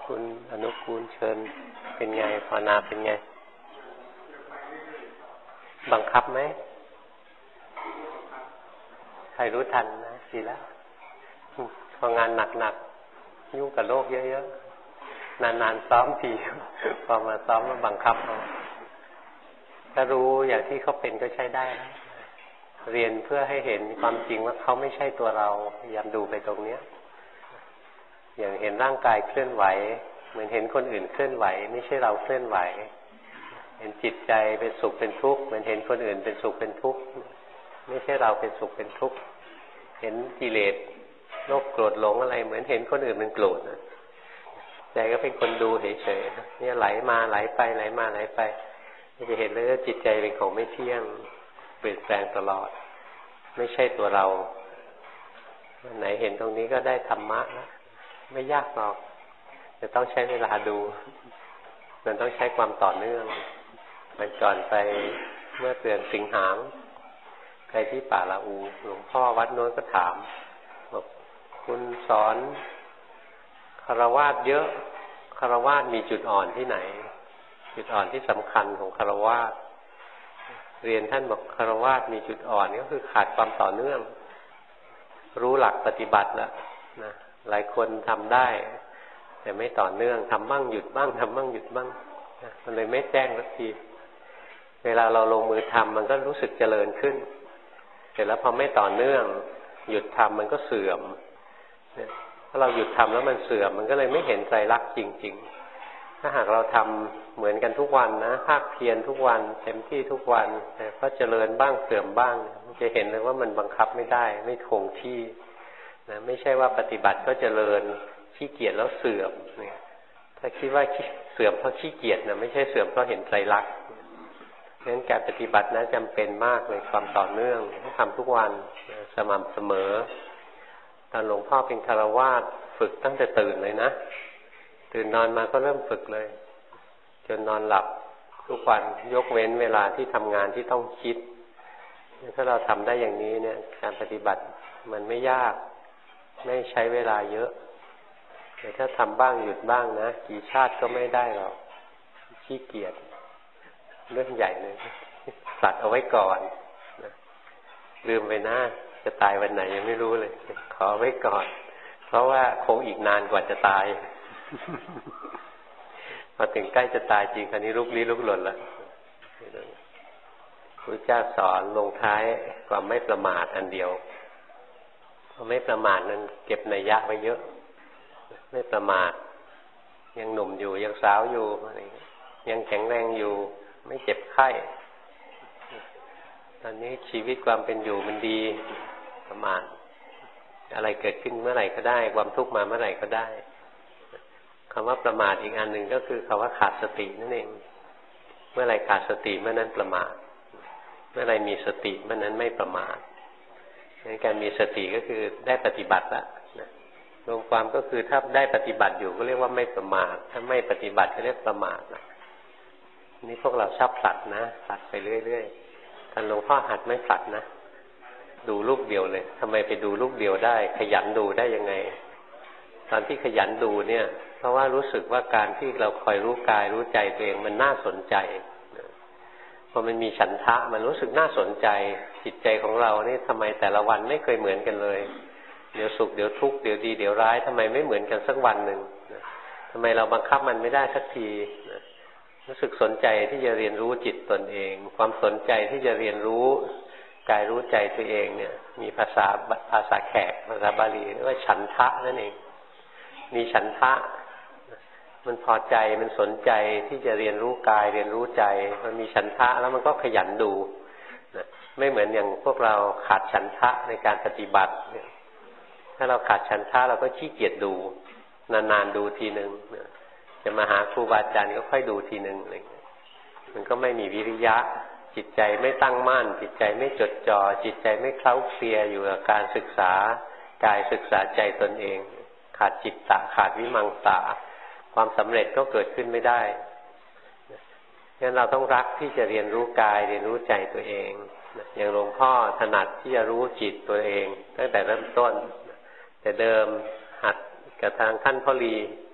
คุณอนุกูลเชิญเป็นไงภาวนาเป็นไงบังคับไหมใครรู้ทันนะดีแล้วพองานหนักๆยุ่งกับโลกเยอะๆนานๆซ้อมทีพอมาซ้อมแล้วบังคับเอาถ้ารู้อย่างที่เขาเป็นก็ใช้ได้นะเรียนเพื่อให้เห็นความจริงว่าเขาไม่ใช่ตัวเราพยายามดูไปตรงเนี้ยอย่างเห็นร่างกายเคลื่อนไหวเหมือนเห็นคนอื่นเคลื่อนไหวไม่ใช่เราเคลื่อนไหวเห็นจิตใจเป็นสุขเป็นทุกข์เหมือนเห็นคนอื่นเป็นสุขเป็นทุกข์ไม่ใช่เราเป็นสุขเป็นทุกข์เห็นกิเลสโลภโกรธหลงอะไรเหมือนเห็นคนอื่นเป็นโกรธใจก็เป็นคนดูเฉยๆเนี่ยไหลมาไหลไปไหลมาไหลไปจะเห็นเลยว่าจิตใจเป็นของไม่เที่ยงเปลี่ยนแปลงตลอดไม่ใช่ตัวเราวันไหนเห็นตรงนี้ก็ได้ธรรมะนะไม่ยากหรอกจะต้องใช้เวลาดูมันต้องใช้ความต่อเนื่องวันก่อนไปเมื่อเดือนสิงหาคมไปที่ป่าละอูหลวงพ่อวัดโน้นก็ถามบอกคุณสอนฆราวาสเยอะฆราวาสมีจุดอ่อนที่ไหนจุดอ่อนที่สำคัญของฆราวาสเรียนท่านบอกฆราวาสมีจุดอ่อนก็คือขาดความต่อเนื่องรู้หลักปฏิบัติแล้วนะหลายคนทำได้แต่ไม่ต่อเนื่องทำบ้างหยุดบ้างทำบ้างหยุดบ้างนะมันเลยไม่แจ้งสักทีเวลาเราลงมือทำมันก็รู้สึกเจริญขึ้นเสร็จแล้วพอไม่ต่อเนื่องหยุดทำมันก็เสื่อมถ้าเราหยุดทำแล้วมันเสื่อมมันก็เลยไม่เห็นไตรลักษณ์จริงๆถ้าหากเราทำเหมือนกันทุกวันนะภาคเพียรทุกวันเต็มที่ทุกวันแต่ก็เจริญบ้างเสื่อมบ้างมันจะเห็นเลยว่ามันบังคับไม่ได้ไม่คงที่นะไม่ใช่ว่าปฏิบัติก็เจริญขี้เกียจแล้วเสื่อมเนี่ยถ้าคิดว่าเสื่อมเพราะขี้เกียจนะไม่ใช่เสื่อมเพราะเห็นไตรลักษณ์เพราะฉะนั้นการปฏิบัตินะจำเป็นมากเลยความต่อเนื่องต้องทำทุกวันสม่ำเสมอตอนหลวงพ่อเป็นฆราวาสฝึกตั้งแต่ตื่นเลยนะตื่นนอนมาก็เริ่มฝึกเลยจนนอนหลับทุกวันยกเว้นเวลาที่ทำงานที่ต้องคิดถ้าเราทำได้อย่างนี้เนี่ยการปฏิบัติมันไม่ยากไม่ใช้เวลาเยอะแต่ถ้าทำบ้างหยุดบ้างนะกี่ชาติก็ไม่ได้หรอกขี้เกียจเรื่องใหญ่เลยตัดเอาไว้ก่อนนะลืมไปนะจะตายวันไหนยังไม่รู้เลยขอไว้ก่อนเพราะว่าคงอีกนานกว่าจะตายพอถึงใกล้จะตายจริงคราวนี้ลุกลี้ลุกลนแล้วพระเจ้าสอนลงท้ายความไม่ประมาทอันเดียวความไม่ประมาทนั้นเก็บนัยยะไว้เยอะไม่ประมาทยังหนุ่มอยู่ยังสาวอยู่อะไรยังแข็งแรงอยู่ไม่เจ็บไข้ตอนนี้ชีวิตความเป็นอยู่มันดีประมาทอะไรเกิดขึ้นเมื่อไหร่ก็ได้ความทุกข์มาเมื่อไหร่ก็ได้คำว่าประมาทอีกอันหนึ่งก็คือคำว่าขาดสตินั่นเองเมื่อไหร่ขาดสติเมื่อนั้นประมาทเมื่อไหร่มีสติเมื่อนั้นไม่ประมาทการมีสติก็คือได้ปฏิบัติแล้วรวมความก็คือถ้าได้ปฏิบัติอยู่ก็เรียกว่าไม่ประมาทถ้าไม่ปฏิบัติก็เรียกประมาทนะนี่พวกเราชอบผลัดนะผลัดไปเรื่อยๆท่านหลวงพ่อหัดไม่ผลัดนะดูลูกเดียวเลยทำไมไปดูลูกเดียวได้ขยันดูได้ยังไงตอนที่ขยันดูเนี่ยเพราะว่ารู้สึกว่าการที่เราคอยรู้กายรู้ใจตัวเองมันน่าสนใจพอมันมีฉันทะมันรู้สึกน่าสนใจจิตใจของเรานี่ทำไมแต่ละวันไม่เคยเหมือนกันเลยเดี๋ยวสุขเดี๋ยวทุกข์เดี๋ยวดีเดี๋ยวร้ายทำไมไม่เหมือนกันสักวันหนึ่งทำไมเราบังคับมันไม่ได้สักทีรู้สึกสนใจที่จะเรียนรู้จิตตนเองความสนใจที่จะเรียนรู้กายรู้ใจตัวเองเนี่ยมีภาษาแขกภาษาบาลีเรียกว่าฉันทะนั่นเองมีฉันทะมันพอใจมันสนใจที่จะเรียนรู้กายเรียนรู้ใจมันมีฉันทะแล้วมันก็ขยันดูนะไม่เหมือนอย่างพวกเราขาดฉันทะในการปฏิบัติเนี่ยถ้าเราขาดฉันทะเราก็ขี้เกียจดูนานๆดูทีนึงจะมาหาครูบาอาจารย์ก็ค่อยดูทีนึงอะไรมันก็ไม่มีวิริยะจิตใจไม่ตั้งมั่นจิตใจไม่จดจ่อจิตใจไม่เคล้าเคลียอยู่กับการศึกษากายศึกษาใจตนเองขาดจิตตะขาดวิมังสาความสำเร็จก็เกิดขึ้นไม่ได้งั้นเราต้องรักที่จะเรียนรู้กายเรียนรู้ใจตัวเองอย่างหลวงพ่อถนัดที่จะรู้จิตตัวเองตั้งแต่เริ่มต้นแต่เดิมหัดกับทางท่านพ่อลี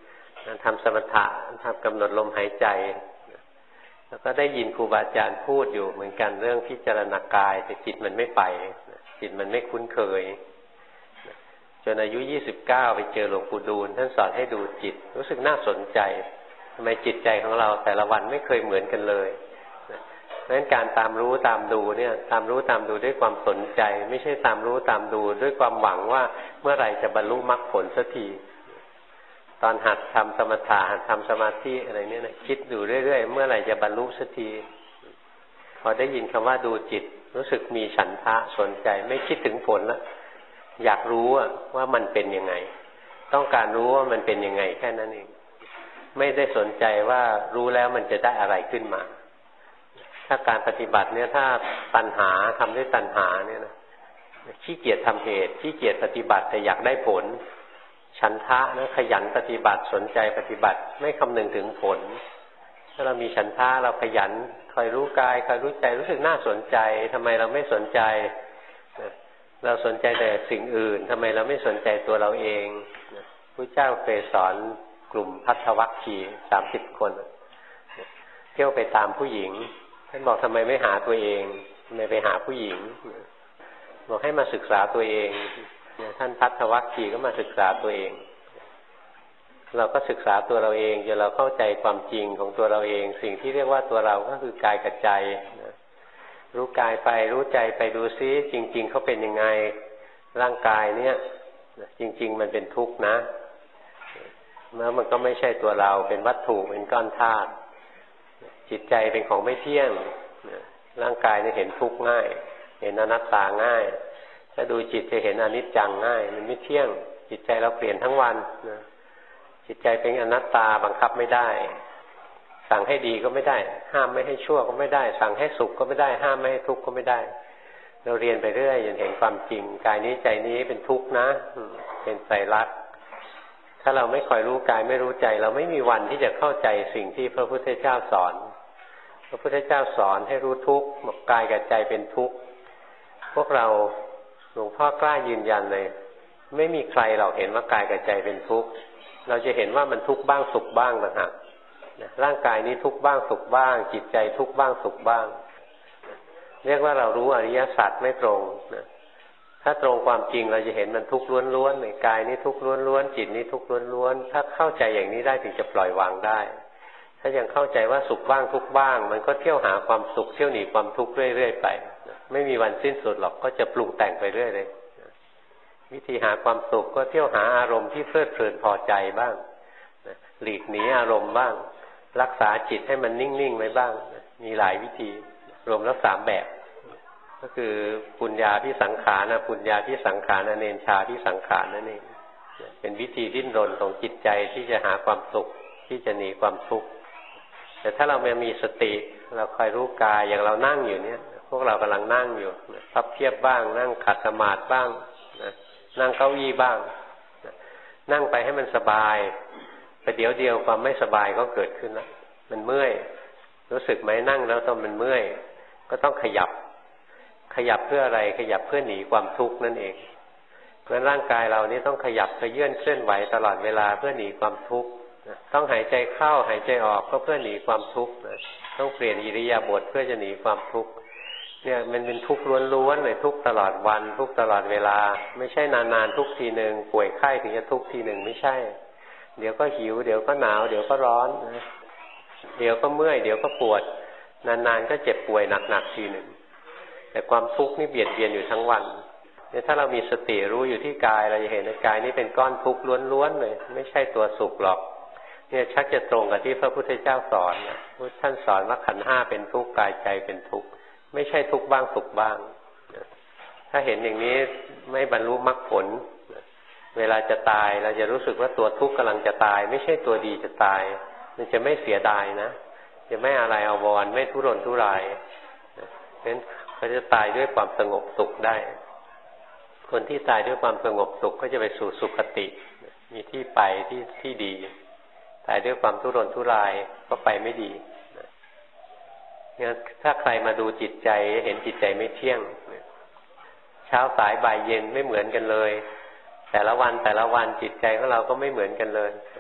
ทำสมถะทำกำหนดลมหายใจแล้วก็ได้ยินครูบาอาจารย์พูดอยู่เหมือนกันเรื่องพิจารณากายแต่จิตมันไม่ไปจิตมันไม่คุ้นเคยจนอายุ29ไปเจอหลวงปู่ดูลท่านสอนให้ดูจิตรู้สึกน่าสนใจทำไมจิตใจของเราแต่ละวันไม่เคยเหมือนกันเลยเพราะฉะนั้นการตามรู้ตามดูเนี่ยตามรู้ตามดูด้วยความสนใจไม่ใช่ตามรู้ตามดูด้วยความหวังว่าเมื่อไหร่จะบรรลุมรรคผลสักทีตอนหัดทำสมถะหัดทำสมาธิอะไรเนี่ยนะคิดอยู่เรื่อยๆเมื่อไหร่จะบรรลุสักทีพอได้ยินคำว่าดูจิตรู้สึกมีฉันทะสนใจไม่คิดถึงผลแล้วอยากรู้ว่ามันเป็นยังไงต้องการรู้ว่ามันเป็นยังไงแค่นั้นเองไม่ได้สนใจว่ารู้แล้วมันจะได้อะไรขึ้นมาถ้าการปฏิบัติเนี่ยถ้าตัณหาทำด้วยตัณหาเนี่ยนะขี้เกียจทำเหตุขี้เกียจปฏิบัติแต่อยากได้ผลฉันทะนะขยันปฏิบัติสนใจปฏิบัติไม่คำนึงถึงผลถ้าเรามีฉันทะเราขยันคอยรู้กายคอยรู้ใจรู้สึกน่าสนใจทำไมเราไม่สนใจเราสนใจแต่สิ่งอื่นทำไมเราไม่สนใจตัวเราเองพระเจ้าเคยสอนกลุ่มภัทวัคคีย์30 คนเที่ยวไปตามผู้หญิงท่านบอกทำไมไม่หาตัวเองทำไมไปหาผู้หญิงบอกให้มาศึกษาตัวเองท่านภัทวัคคีย์ก็มาศึกษาตัวเองเราก็ศึกษาตัวเราเองจนเราเข้าใจความจริงของตัวเราเองสิ่งที่เรียกว่าตัวเราก็คือกายกับใจรู้กายไปรู้ใจไปดูซิจริงๆเขาเป็นยังไงร่างกายเนี่ยจริงๆมันเป็นทุกข์นะแล้วมันก็ไม่ใช่ตัวเราเป็นวัตถุเป็นก้อนธาตุจิตใจเป็นของไม่เที่ยงร่างกายเนี่ยเห็นทุกข์ง่ายเห็นอนัตตาง่ายถ้าดูจิตจะเห็นอนิจจังง่ายมันไม่เที่ยงจิตใจเราเปลี่ยนทั้งวันจิตใจเป็นอนัตตาบังคับไม่ได้สั่งให้ดีก็ไม่ได้ห้ามไม่ให้ชั่วก็ไม่ได้สั่งให้สุขก็ไม่ได้ห้ามไม่ให้ทุกข์ก็ไม่ได้เราเรียนไปเรื่อยจนเห็นความจริงกายนี้ใจนี้เป็นทุกข์นะเป็นไตรลักษณ์ถ้าเราไม่คอยรู้กายไม่รู้ใจเราไม่มีวันที่จะเข้าใจสิ่งที่พระพุทธเจ้าสอนพระพุทธเจ้าสอนให้รู้ทุกข์บอกกายกับใจเป็นทุกข์พวกเราหลวงพ่อกล้ายืนยันเลยไม่มีใครเราเห็นว่ากายกับใจเป็นทุกข์เราจะเห็นว่ามันทุกข์บ้างสุขบ้างต่างหากร่างกายนี้ทุกข์บ้างสุขบ้างจิตใจทุกข์บ้างสุขบ้างเรียกว่าเรารู้อริยสัจไม่ตรงถ้าตรงความจริงเราจะเห็นมันทุกข์ล้วนๆในกายนี้ทุกข์ล้วนๆจิตนี้ทุกข์ล้วนๆถ้าเข้าใจอย่างนี้ได้ถึงจะปล่อยวางได้ถ้ายังเข้าใจว่าสุขบ้างทุกข์บ้างมันก็เที่ยวหาความสุขเที่ยวหนีความทุกข์เรื่อยๆไปไม่มีวันสิ้นสุดหรอกก็จะปรุงแต่งไปเรื่อยเลยวิธีหาความสุขก็เที่ยวหาอารมณ์ที่เพลิดเพลินพอใจบ้างหลีกหนีอารมณ์บ้างรักษาจิตให้มันนิ่งๆไว้บ้างมีหลายวิธีรวมแล้ว3 แบบก็คือปุญญาที่สังขารปุญญาที่สังขารเนญชาที่สังขารนั่นเองเป็นวิธีดิ้นรนของจิตใจที่จะหาความสุขที่จะหนีความทุกข์แต่ถ้าเรามีสติเราคอยรู้กายอย่างเรานั่งอยู่เนี่ยพวกเรากำลังนั่งอยู่พับเพียบบ้างนั่งขัดสมาธิบ้างนั่งเก้าอี้บ้างนั่งไปให้มันสบายแต่เดี๋ยวเดียวความไม่สบายก็เกิดขึ้นแล้วมันเมื่อยรู้สึกไหมนั่งแล้วตอนมันเมื่อยก็ต้องขยับเพื่ออะไรขยับเพื่อหนีความทุกข์นั่นเองเพราะร่างกายเรานี่ต้องขยับเคลื่อนเคลื่อนไหวตลอดเวลาเพื่อหนีความทุกข์ต้องหายใจเข้าหายใจออกก็เพื่อหนีความทุกข์ต้องเปลี่ยนอิริยาบถเพื่อจะหนีความทุกข์เนี่ยมันเป็นทุกข์ล้วนๆเลยทุกข์ตลอดวันทุกข์ตลอดเวลาไม่ใช่นานๆทุกทีนึงป่วยไข้ถึงจะทุกข์ทีนึงไม่ใช่เดี๋ยวก็หิวเดี๋ยวก็หนาวเดี๋ยวก็ร้อนเดี๋ยวก็เมื่อยเดี๋ยวก็ปวดนานๆก็เจ็บป่วยหนักๆทีนึงแต่ความทุกข์นี่เบียดเบียนอยู่ทั้งวันเนี่ยถ้าเรามีสติรู้อยู่ที่กายเราจะเห็นในกายนี้เป็นก้อนทุกข์ล้วนๆเลยไม่ใช่ตัวสุขหรอกเนี่ยชักจะตรงกับที่พระพุทธเจ้าสอนท่านสอนว่าขันธ์5เป็นทุกข์กายใจเป็นทุกข์ไม่ใช่ทุกข์บ้างสุขบ้างถ้าเห็นอย่างนี้ไม่บรรลุมรรคผลเวลาจะตายเราจะรู้สึกว่าตัวทุกข์กำลังจะตายไม่ใช่ตัวดีจะตายมันจะไม่เสียดายนะจะไม่อะไรอาวรณ์ไม่ทุรนทุรายเพราะฉะนั้นเขาจะตายด้วยความสงบสุขได้คนที่ตายด้วยความสงบสุขก็จะไปสู่สุคติมีที่ไปที่ดีตายด้วยความทุรนทุรายก็ไปไม่ดีงั้นถ้าใครมาดูจิตใจเห็นจิตใจไม่เที่ยงเช้าสายบ่ายเย็นไม่เหมือนกันเลยแต่ละวันจิตใจของเราก็ไม่เหมือนกันเลย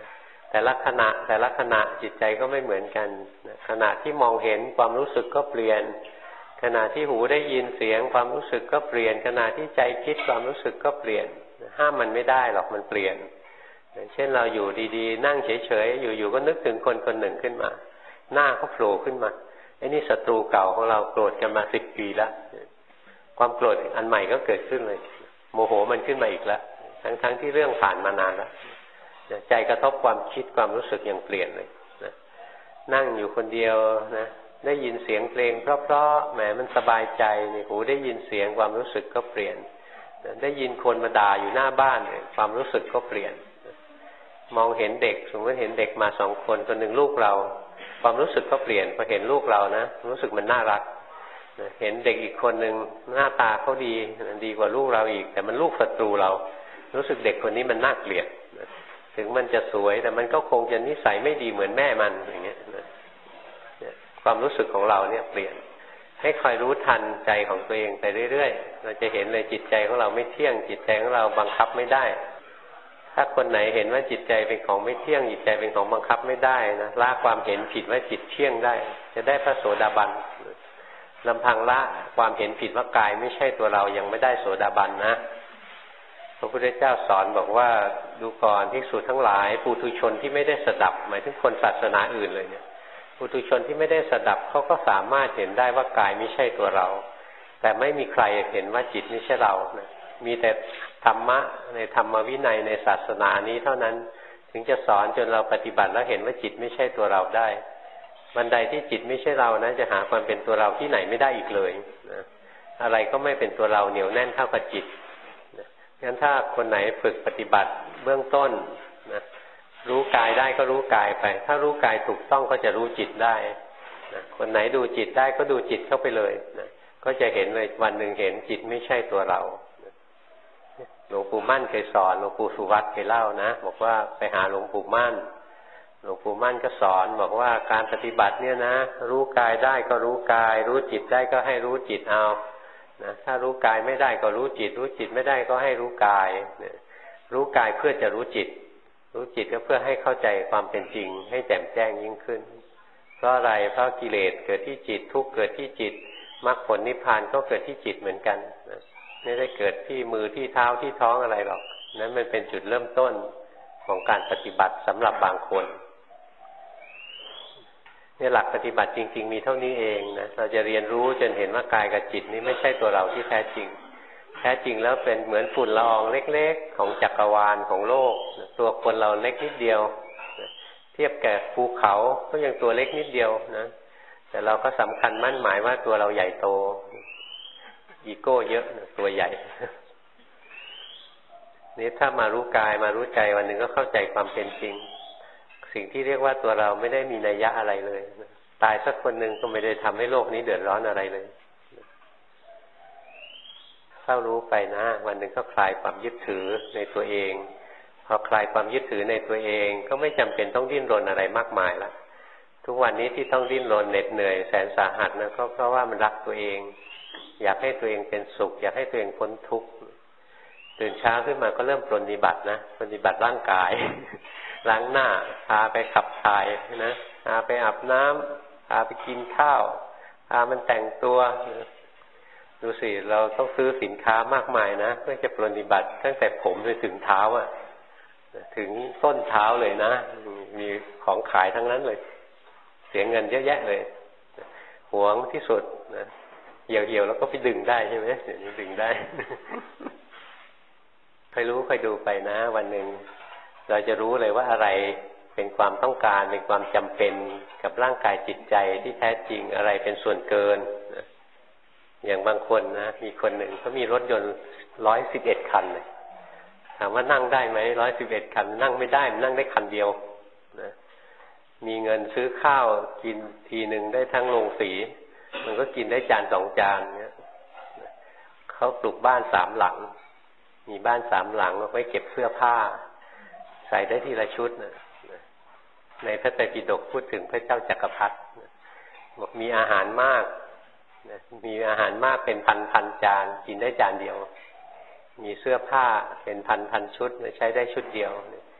แต่ละขณะจิตใจก็ไม่เหมือนกันขณะที่มองเห็นความรู้สึกก็เปลี่ยนขณะที่หูได้ยินเสียงความรู้สึกก็เปลี่ยนขณะที่ใจคิดความรู้สึกก็เปลี่ยนห้ามมันไม่ได้หรอกมันเปลี่ยนเช่นเราอยู่ดีๆนั่งเฉยๆอยู่ๆก็นึกถึงคนคนหนึ่งขึ้นมาหน้าเขาโผล่ขึ้นมาไอ้นี่ศัตรูเก่าของเราโกรธกันมา10 ปีแล้วความโกรธอันใหม่ก็เกิดขึ้นเลยโมโหมันขึ้นมาอีกแล้วทั้งที่เรื่องผ่านมานานแล้วใจกระทบความคิดความรู้สึกยังเปลี่ยนเลยนั่งอยู่คนเดียวนะได้ยินเสียงเพลงเพราะๆแหมมันสบายใจนี่หูได้ยินเสียงความรู้สึกก็เปลี่ยนได้ยินคนมาด่าอยู่หน้าบ้านความรู้สึกก็เปลี่ยนมองเห็นเด็กสมมติเห็นเด็กมา2 คนคนหนึ่งลูกเราความรู้สึกก็เปลี่ยนพอเห็นลูกเรานะรู้สึกมันน่ารักเห็นเด็กอีกคนหนึ่งหน้าตาเขาดีกว่าลูกเราอีกแต่มันลูกศัตรูเรารู้สึกเด็กคนนี้มันน่าเกลียดถึงมันจะสวยแต่มันก็คงจะนิสัยไม่ดีเหมือนแม่มันอย่างเงี้ยความรู้สึกของเราเนี่ยเปลี่ยนให้คอยรู้ทันใจของตัวเองไปเรื่อยๆเราจะเห็นเลยจิตใจของเราไม่เที่ยงจิตใจของเราบังคับไม่ได้ถ้าคนไหนเห็นว่าจิตใจเป็นของไม่เที่ยงจิตใจเป็นของบังคับไม่ได้นะละความเห็นผิดว่าจิตเที่ยงได้จะได้พระโสดาบันลำพังละความเห็นผิดว่ากายไม่ใช่ตัวเรายังไม่ได้โสดาบันนะพระพุทธเจ้าสอนบอกว่าดูก่อนภิกษุทั้งหลายปุถุชนที่ไม่ได้สดับหมายถึงคนศาสนาอื่นเลยเนี่ยปุถุชนที่ไม่ได้สดับเขาก็สามารถเห็นได้ว่ากายไม่ใช่ตัวเราแต่ไม่มีใครเห็นว่าจิตไม่ใช่เรานะมีแต่ธรรมะในธรรมวินัยในศาสนานี้เท่านั้นถึงจะสอนจนเราปฏิบัติแล้วเห็นว่าจิตไม่ใช่ตัวเราได้บันไดที่จิตไม่ใช่เรานะจะหาความเป็นตัวเราที่ไหนไม่ได้อีกเลยนะอะไรก็ไม่เป็นตัวเราเหนียวแน่นเท่ากับจิตงั้นถ้าคนไหนฝึกปฏิบัติเบื้องต้นนะรู้กายได้ก็รู้กายไปถ้ารู้กายถูกต้องก็จะรู้จิตได้นะคนไหนดูจิตได้ก็ดูจิตเข้าไปเลยนะก็จะเห็นเลยวันหนึ่งเห็นจิตไม่ใช่ตัวเราหลวงปู่มั่นเคยสอนหลวงปู่สุวัตเคยเล่านะบอกว่าไปหาหลวงปู่มั่นหลวงปู่มั่นก็สอนบอกว่าการปฏิบัติเนี่ยนะรู้กายได้ก็รู้กายรู้จิตได้ก็ให้รู้จิตเอานะถ้ารู้กายไม่ได้ก็รู้จิตรู้จิตไม่ได้ก็ให้รู้กายรู้กายเพื่อจะรู้จิตรู้จิตก็เพื่อให้เข้าใจความเป็นจริงให้แจ่มแจ้งยิ่งขึ้นเพราะอะไรเพราะกิเลสเกิดที่จิตทุกข์เกิดที่จิตมรรคผลนิพพานก็เกิดที่จิตเหมือนกันนะไม่ได้เกิดที่มือที่เท้าที่ท้องอะไรหรอกนั้นมันเป็นจุดเริ่มต้นของการปฏิบัติสำหรับบางคนเนี่ยหลักปฏิบัติจริงๆมีเท่านี้เองนะเราจะเรียนรู้จนเห็นว่ากายกับจิตนี้ไม่ใช่ตัวเราที่แท้จริงแท้จริงแล้วเป็นเหมือนฝุ่นละอองเล็กๆของจักรวาลของโลกตัวคนเราเล็กนิดเดียวเทียบกับภูเขาก็ยังตัวเล็กนิดเดียวนะแต่เราก็สำคัญมั่นหมายว่าตัวเราใหญ่โตอีโก้เยอะนะตัวใหญ่นี่ถ้ามารู้กายมารู้ใจวันหนึ่งก็เข้าใจความเป็นจริงสิ่งที่เรียกว่าตัวเราไม่ได้มีนัยยะอะไรเลยตายสักคนหนึ่งก็ไม่ได้ทำให้โลกนี้เดือดร้อนอะไรเลยเข้ารู้ไปนะวันหนึ่งก็คลายความยึดถือในตัวเองพอคลายความยึดถือในตัวเองก็ไม่จำเป็นต้องดิ้นรนอะไรมากมายละทุกวันนี้ที่ต้องดิ้นรนเหน็ดเหนื่อยแสนสาหัสนะก็เพราะว่ามันรักตัวเองอยากให้ตัวเองเป็นสุขอยากให้ตัวเองพ้นทุกข์ตื่นเช้าขึ้นมาก็เริ่มปฏิบัตินะปฏิบัติร่างกายล้างหน้าพาไปขับถ่ายนะพาไปอาบน้ำพาไปกินข้าวพามันแต่งตัวดูสิเราต้องซื้อสินค้ามากมายนะเพื่อจะปฏิบัติตั้งแต่ผมไปถึงเท้าอะถึงต้นเท้าเลยนะมีของขายทั้งนั้นเลยเสียเงินเยอะแยะเลยหวงที่สุดนะเหี่ยวๆแล้วก็ไปดึงได้ใช่ไหมเดี๋ยวนี้ดึงได้ใครรู้ใครดูไปนะวันหนึ่งเราจะรู้เลยว่าอะไรเป็นความต้องการเป็นความจำเป็นกับร่างกายจิตใจที่แท้จริงอะไรเป็นส่วนเกินอย่างบางคนนะมีคนหนึ่งเขามีรถยนต์111 คันเลยถามว่านั่งได้ไหม111 คันนั่งไม่ได้มันนั่งได้คันเดียวนะมีเงินซื้อข้าวกินทีหนึ่งได้ทั้งโรงสีมันก็กินได้จาน2 จานเนี่ยเขาปลูกบ้าน3 หลังมีบ้าน3 หลังไว้เก็บเสื้อผ้าใส่ได้ทีละชุดนะในพระไตรปิฎกพูดถึงพระเจ้าจักรพรรดิบอกมีอาหารมากมีอาหารมากเป็นพันจานกินได้จานเดียวมีเสื้อผ้าเป็นพันชุดใช้ได้ชุดเดียว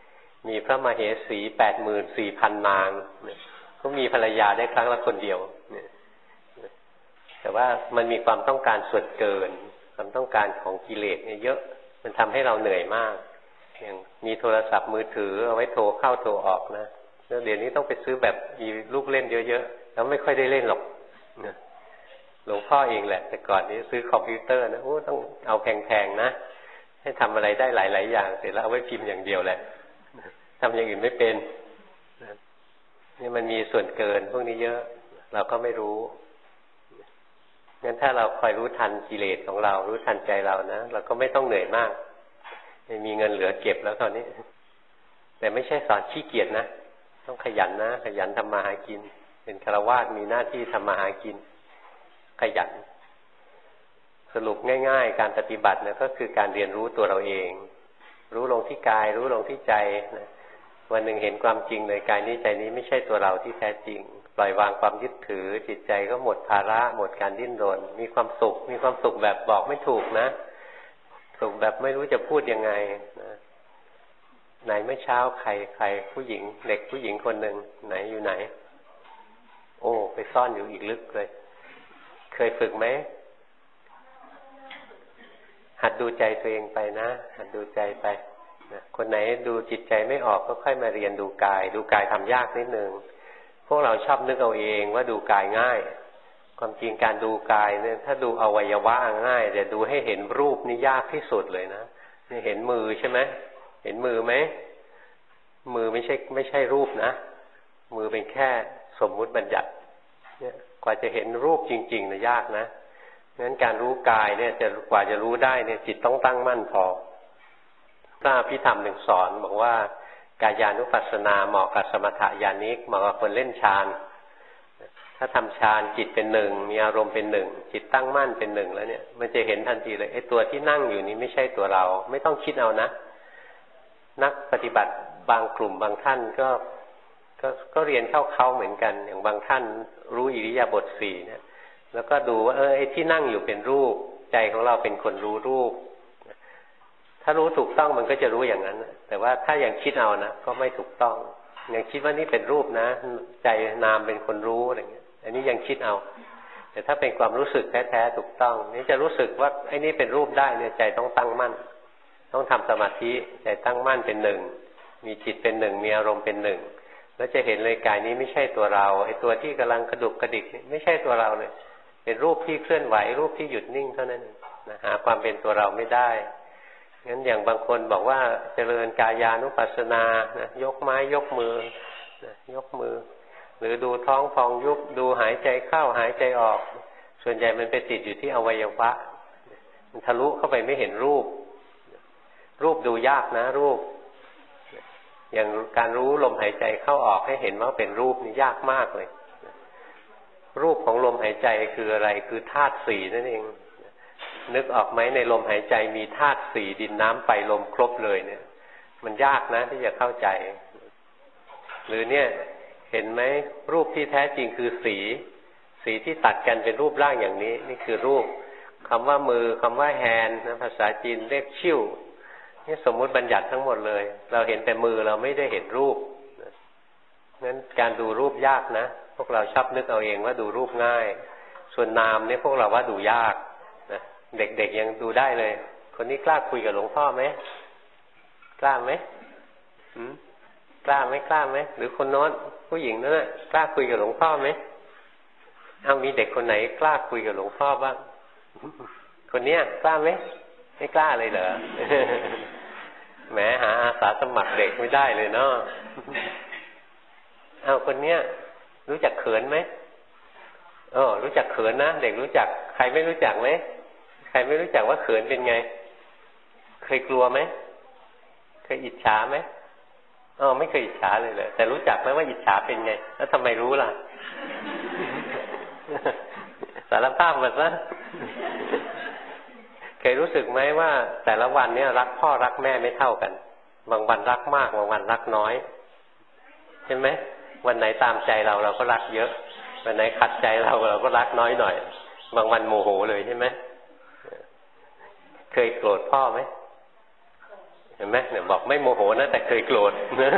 มีพระมเหสี 84,000 นางก็มีภรรยาได้ครั้งละคนเดียวแต่ว่ามันมีความต้องการส่วนเกินความต้องการของกิเลสเนี่ยเยอะมันทำให้เราเหนื่อยมากอย่างมีโทรศัพท์มือถือเอาไว้โทรเข้าโทรออกนะแล้วเดี๋ยวนี้ต้องไปซื้อแบบมีลูกเล่นเยอะๆแล้วไม่ค่อยได้เล่นหรอกหลวงพ่อเองแหละแต่ก่อนนี้ซื้อคอมพิวเตอร์นะต้องเอาแพงๆนะให้ทำอะไรได้หลายๆอย่างเสร็จแล้วเอาไว้พิมพ์อย่างเดียวแหละทำอย่างอื่นไม่เป็นนี่มันมีส่วนเกินพวกนี้เยอะเราก็ไม่รู้งั้นถ้าเราคอยรู้ทันกิเลสของเรารู้ทันใจเรานะเราก็ไม่ต้องเหนื่อยมากไม่มีเงินเหลือเก็บแล้วตอนนี้แต่ไม่ใช่สอนขี้เกียจนะต้องขยันนะขยันทำมาหากินเป็นฆราวาสมีหน้าที่ทำมาหากินขยันสรุปง่ายๆการปฏิบัติเนี่ยก็คือการเรียนรู้ตัวเราเองรู้ลงที่กายรู้ลงที่ใจนะวันหนึ่งเห็นความจริงเลยกายนี้ใจนี้ไม่ใช่ตัวเราที่แท้จริงปล่อยวางความยึดถือจิตใจก็หมดภาระหมดการดิ้นรนมีความสุขแบบบอกไม่ถูกนะสุขแบบไม่รู้จะพูดยังไงนะไหนเมื่อเช้าใครผู้หญิงเด็กผู้หญิงคนหนึ่งไหนอยู่ไหนโอ้ไปซ่อนอยู่อีกลึกเลยเคยฝึกไหมหัดดูใจตัวเองไปนะหัดดูใจไปนะคนไหนดูจิตใจไม่ออกก็ค่อยมาเรียนดูกายทำยากนิดนึงพวกเราชอบนึกเอาเองว่าดูกายง่ายความจริงการดูกายเนี่ยถ้าดูอวัยวะง่ายแต่ดูให้เห็นรูปนี่ยากที่สุดเลยนะนี่เห็นมือใช่ไหมเห็นมือไหมมือไม่ใช่รูปนะมือเป็นแค่สมมุติบัญญัติเนี่ยกว่าจะเห็นรูปจริงๆเนี่ยยากนะงั้นการรู้กายเนี่ยกว่าจะรู้ได้เนี่ยจิตต้องตั้งมั่นพอพระอภิธรรมหนึ่งสอนบอกว่ากายานุปัสสนาเหมาะกับสมถะญาณิกเหมาะกับคนเล่นฌานถ้าทำฌานจิตเป็นหนึ่งมีอารมณ์เป็นหนึ่งจิตตั้งมั่นเป็นหนึ่งแล้วเนี่ยมันจะเห็นทันทีเลยไอ้ตัวที่นั่งอยู่นี้ไม่ใช่ตัวเราไม่ต้องคิดเอานะนักปฏิบัติบางกลุ่มบางท่านก็เรียนเข้าเขาเหมือนกันอย่างบางท่านรู้อิริยาบถสี่เนี่ยแล้วก็ดูว่าไอ้ที่นั่งอยู่เป็นรูปใจของเราเป็นคนรู้รูปถ้ารู้ถูกต้องมันก็จะรู้อย่างนั้นแต่ว่าถ้ายังคิดเอานะก็ไม่ถูกต้องยังคิดว่านี่เป็นรูปนะใจนามเป็นคนรู้อะไรเงี้ยอันนี้ยังคิดเอาแต่ถ้าเป็นความรู้สึกแท้ๆถูกต้องนี่จะรู้สึกว่าไอ้นี่เป็นรูปได้เนี่ยใจต้องตั้งมั่นต้องทำสมาธิใจตั้งมั่นเป็นหนึ่งมีจิตเป็นหนึ่งมีอารมณ์เป็นหนึ่งแล้วจะเห็นเลยกายนี้ไม่ใช่ตัวเราไอ้ตัวที่กำลังกระดุกกระดิกไม่ใช่ตัวเราเลยเป็นรูปที่เคลื่อนไหวรูปที่หยุดนิ่งเท่านั้นนะหาความเป็นตัวเราไม่ได้งั้นอย่างบางคนบอกว่าเจริญกายานุปัสสนานะยกไม้ยกมือนะยกมือหรือดูท้องพองยุบดูหายใจเข้าหายใจออกส่วนใหญ่มันไปติดอยู่ที่อวัยวะมันทะลุเข้าไปไม่เห็นรูปดูยากนะรูปอย่างการรู้ลมหายใจเข้าออกให้เห็นว่าเป็นรูปนี่ยากมากเลยรูปของลมหายใจคืออะไรคือธาตุสี่นั่นเองนึกออกไหมในลมหายใจมีธาตุสี่ดินน้ำไฟลมครบเลยเนี่ยมันยากนะที่จะเข้าใจหรือเนี่ยเห็นไหมรูปที่แท้จริงคือสีที่ตัดกันเป็นรูปร่างอย่างนี้นี่คือรูปคำว่ามือคำว่าแฮนด์นะภาษาจีนเรียกชิ่วนี่สมมุติบัญญัติทั้งหมดเลยเราเห็นแต่มือเราไม่ได้เห็นรูปงั้นการดูรูปยากนะพวกเราชอบนึกเอาเองว่าดูรูปง่ายส่วนนามเนี่ยพวกเราว่าดูยากนะเด็กๆยังดูได้เลยคนนี้กล้าคุยกับหลวงพ่อไหมกล้าไหมกล้าไหมหรือคนโน้นผู้หญิงนั่นน่ะกล้าคุยกับหลวงพ่อไหมเอามีเด็กคนไหนกล้าคุยกับหลวงพ่อบ้างคนเนี้ยกล้าไหมไม่กล้าเลยเหรอ แหมหาอาสาสมัครเด็กไม่ได้เลยเนาะเอาคนเนี้ยรู้จักเขินไหมรู้จักเขินนะเด็กรู้จักใครไม่รู้จักไหมใครไม่รู้จักว่าเขินเป็นไงเคยกลัวไหมเคยอิจฉาไหมไม่เคยอิจฉาเลยแต่รู้จักไหมว่าอิจฉาเป็นไงแล้วทำไมรู้ล่ะ สารภาพมาซะ เคยรู้สึกไหมว่าแต่ละวันเนี่ยรักพ่อรักแม่ไม่เท่ากันบางวันรักมากบางวันรักน้อยเห็นไหมวันไหนตามใจเราก็รักเยอะวันไหนขัดใจเราก็รักน้อยหน่อยบางวันโมโหเลยใช่ไหมเคยโกรธพ่อไหมเห็นไหมเนี่ยบอกไม่โมโหนะแต่เคยโกรธนะ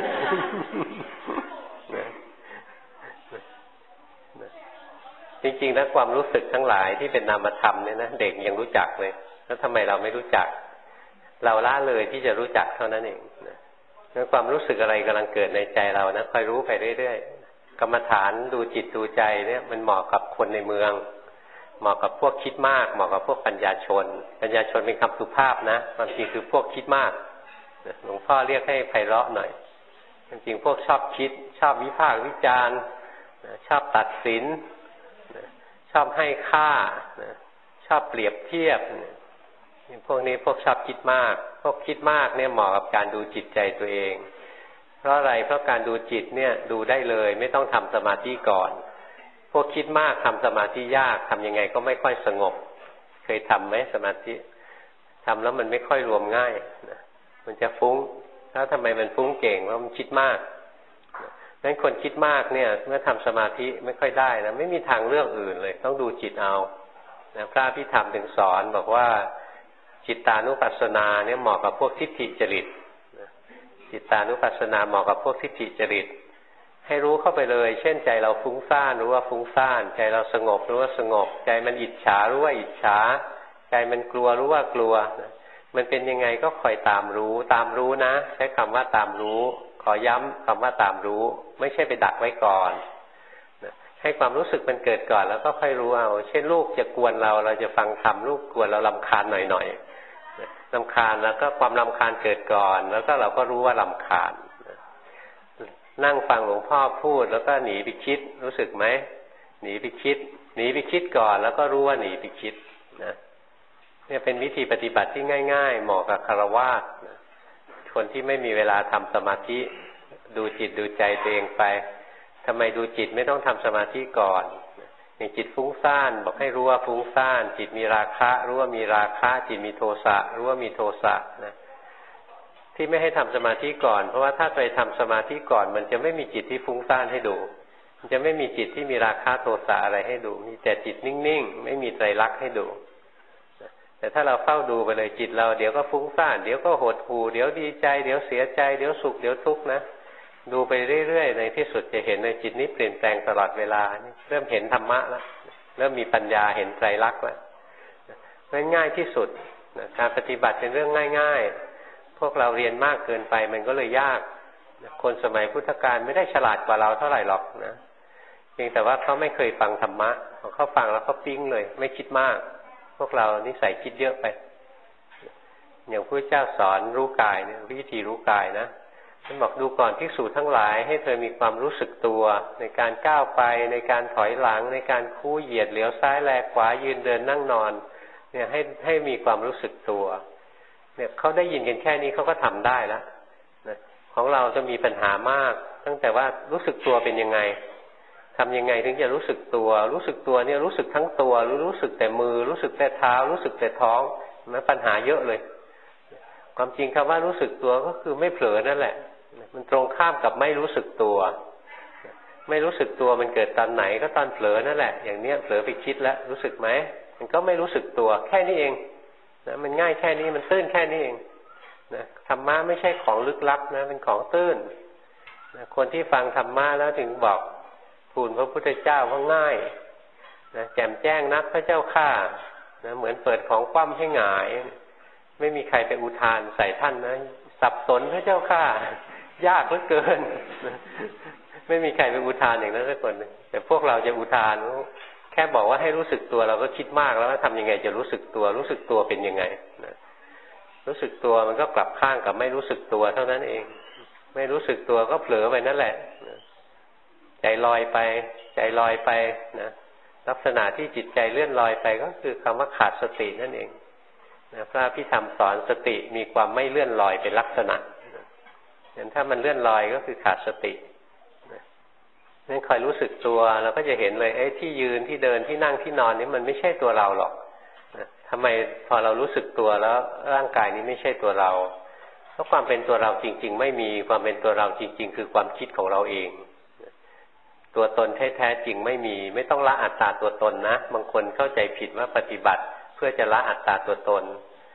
จริงๆแล้วความรู้สึกทั้งหลายที่เป็นนามธรรมเนี่ยนะเด็กยังรู้จักเลยแล้วทำไมเราไม่รู้จักเราละเลยที่จะรู้จักเท่านั้นเองแล้วความรู้สึกอะไรกำลังเกิดในใจเรานะคอยรู้ไปเรื่อยๆกรรมฐานดูจิตดูใจเนี่ยมันเหมาะกับคนในเมืองเหมาะกับพวกคิดมากเหมาะกับพวกปัญญาชนเป็นคำสุภาพนะความจริงคือพวกคิดมากหลวงพ่อเรียกให้ไพเราะหน่อยจริงๆพวกชอบคิดชอบวิพากษ์วิจารณ์ชอบตัดสินชอบให้ค่าชอบเปรียบเทียบพวกนี้พวกชอบคิดมากพวกคิดมากเนี่ยเหมาะกับการดูจิตใจตัวเองเพราะอะไรเพราะการดูจิตเนี่ยดูได้เลยไม่ต้องทำสมาธิก่อนพวกคิดมากทำสมาธิยากทำยังไงก็ไม่ค่อยสงบเคยทำไหมสมาธิทำแล้วมันไม่ค่อยรวมง่ายมันจะฟุ้งแล้วทำไมมันฟุ้งเก่งเพราะมันคิดมากงั้นคนคิดมากเนี่ยเมื่อทำสมาธิไม่ค่อยได้นะไม่มีทางเลือกอื่นเลยต้องดูจิตเอาพระอภิธรรมถึงสอนบอกว่าจิตตานุปัสสนาเนี่ยเหมาะกับพวกทิฏฐิจริตจิตตานุปัสสนาเหมาะกับพวกทิฏฐิจริตให้รู้เข้าไปเลยเช่นใจเราฟุ้งซ่านรู้ว่าฟุ้งซ่านใจเราสงบรู้ว่าสงบใจมันอิจฉารู้ว่าอิจฉาใจมันกลัวรู้ว่ากลัวมันเป็นยังไงก็คอยตามรู้นะใช้คำว่าตามรู้ขอย้ำคำว่าตามรู้ไม่ใช่ไปดักไว้ก่อนให้ความรู้สึกมันเกิดก่อนแล้วก็ค่อยรู้เอาเช่นลูกจะกวนเราจะฟังธรรมลูกกวนเรารำคาญหน่อยรำคาญแล้วก็ความรำคาญเกิดก่อนแล้วก็เราก็รู้ว่ารำคาญนั่งฟังหลวงพ่อพูดแล้วก็หนีไปคิดรู้สึกไหมหนีไปคิดก่อนแล้วก็รู้ว่าหนีไปคิดนะเนี่ยเป็นวิธีปฏิบัติที่ง่ายๆเหมาะกับฆราวาสคนที่ไม่มีเวลาทำสมาธิดูจิตดูใจตัวเองไปทำไมดูจิตไม่ต้องทำสมาธิก่อนอย่างจิตฟุ้งซ่านบอกให้รู้ว่าฟุ้งซ่านจิตมีราคะรู้ว่ามีราคะจิตมีโทสะรู้ว่ามีโทสะนะที่ไม่ให้ทำสมาธิก่อนเพราะว่าถ้าไปทำสมาธิก่อนมันจะไม่มีจิตที่ฟุ้งซ่านให้ดูมันจะไม่มีจิตที่มีราคะโทสะอะไรให้ดูมีแต่จิตนิ่งๆไม่มีไตรลักษณ์ให้ดูแต่ถ้าเราเฝ้าดูไปเลยจิตเราเดี๋ยวก็ฟุ้งซ่านเดี๋ยวก็หดหู่เดี๋ยวดีใจเดี๋ยวเสียใจเดี๋ยวสุขเดี๋ยวทุกข์นะดูไปเรื่อยๆในที่สุดจะเห็นในจิตนี้เปลี่ยนแปลงตลอดเวลาเริ่มเห็นธรรมะแล้วเริ่มมีปัญญาเห็นไตรลักษณ์แล้วง่ายที่สุดการปฏิบัติเป็นเรื่องง่ายๆพวกเราเรียนมากเกินไปมันก็เลยยากคนสมัยพุทธกาลไม่ได้ฉลาดกว่าเราเท่าไหร่หรอกนะเพียงแต่ว่าเขาไม่เคยฟังธรรมะพอเขาฟังแล้วก็ปิ๊งเลยไม่คิดมากพวกเรานิสัยคิดเยอะไปอย่างพระเจ้าสอนรู้กายเนี่ยวิธีรู้กายนะท่านบอกดูก่อนภิกษุทั้งหลายให้เธอมีความรู้สึกตัวในการก้าวไปในการถอยหลังในการคู่เหยียดเหลียวซ้ายแลขวายืนเดินนั่งนอนเนี่ยให้มีความรู้สึกตัวเนี่ยเขาได้ยินกันแค่นี้เขาก็ทำได้แล้วนะของเราจะมีปัญหามากตั้งแต่ว่ารู้สึกตัวเป็นยังไงทำยังไงถึงจะรู้สึกตัวเนี่ยรู้สึกทั้งตัวหรือรู้สึกแต่มือรู้สึกแต่เท้ารู้สึกแต่ท้องมันปัญหาเยอะเลยความจริงคำว่ารู้สึกตัวก็คือไม่เผลอนั่นแหละมันตรงข้ามกับไม่รู้สึกตัวไม่รู้สึกตัวมันเกิดตอนไหนก็ตอนเผลอนั่นแหละอย่างเนี้ยเผลอไปคิดแล้วรู้สึกไหมมันก็ไม่รู้สึกตัวแค่นี้เองนะมันง่ายแค่นี้มันตื้นแค่นี้เองนะธรรมะไม่ใช่ของลึกลับนะเป็นของตื้นนะคนที่ฟังธรรมะแล้วถึงบอกทูลพระพุทธเจ้าว่าง่ายนะแจ่มแจ้งนักพระเจ้าข้านะเหมือนเปิดของคว่ำให้หงายไม่มีใครไปอุทานใส่ท่านนะสับสนพระเจ้าข้ายากเหลือเกินไม่มีใครไปอุทานอย่างนั้นสักคนนึงแต่พวกเราจะอุทานแค่บอกว่าให้รู้สึกตัวเราก็คิดมากแล้วทำยังไงจะรู้สึกตัวเป็นยังไงนะรู้สึกตัวมันก็กลับข้างกับไม่รู้สึกตัวเท่านั้นเองไม่รู้สึกตัวก็เผลอไปนั่นแหละใจลอยไปนะลักษณะที่จิตใจเลื่อนลอยไปก็คือคำว่าขาดสตินั่นเองนะพระพิธรรมสอนสติมีความไม่เลื่อนลอยเป็นลักษณะงั้นถ้ามันเลื่อนลอยก็คือขาดสตินั่นคอยรู้สึกตัวเราก็จะเห็นเลยที่ยืนที่เดินที่นั่งที่นอนนี่มันไม่ใช่ตัวเราหรอกทำไมพอเรารู้สึกตัวแล้วร่างกายนี้ไม่ใช่ตัวเราเพราะความเป็นตัวเราจริงๆไม่มีความเป็นตัวเราจริงๆคือความคิดของเราเองตัวตนแท้ๆจริงไม่มีไม่ต้องละอัตตาตัวตนนะบางคนเข้าใจผิดว่าปฏิบัติเพื่อจะละอัตตาตัวตน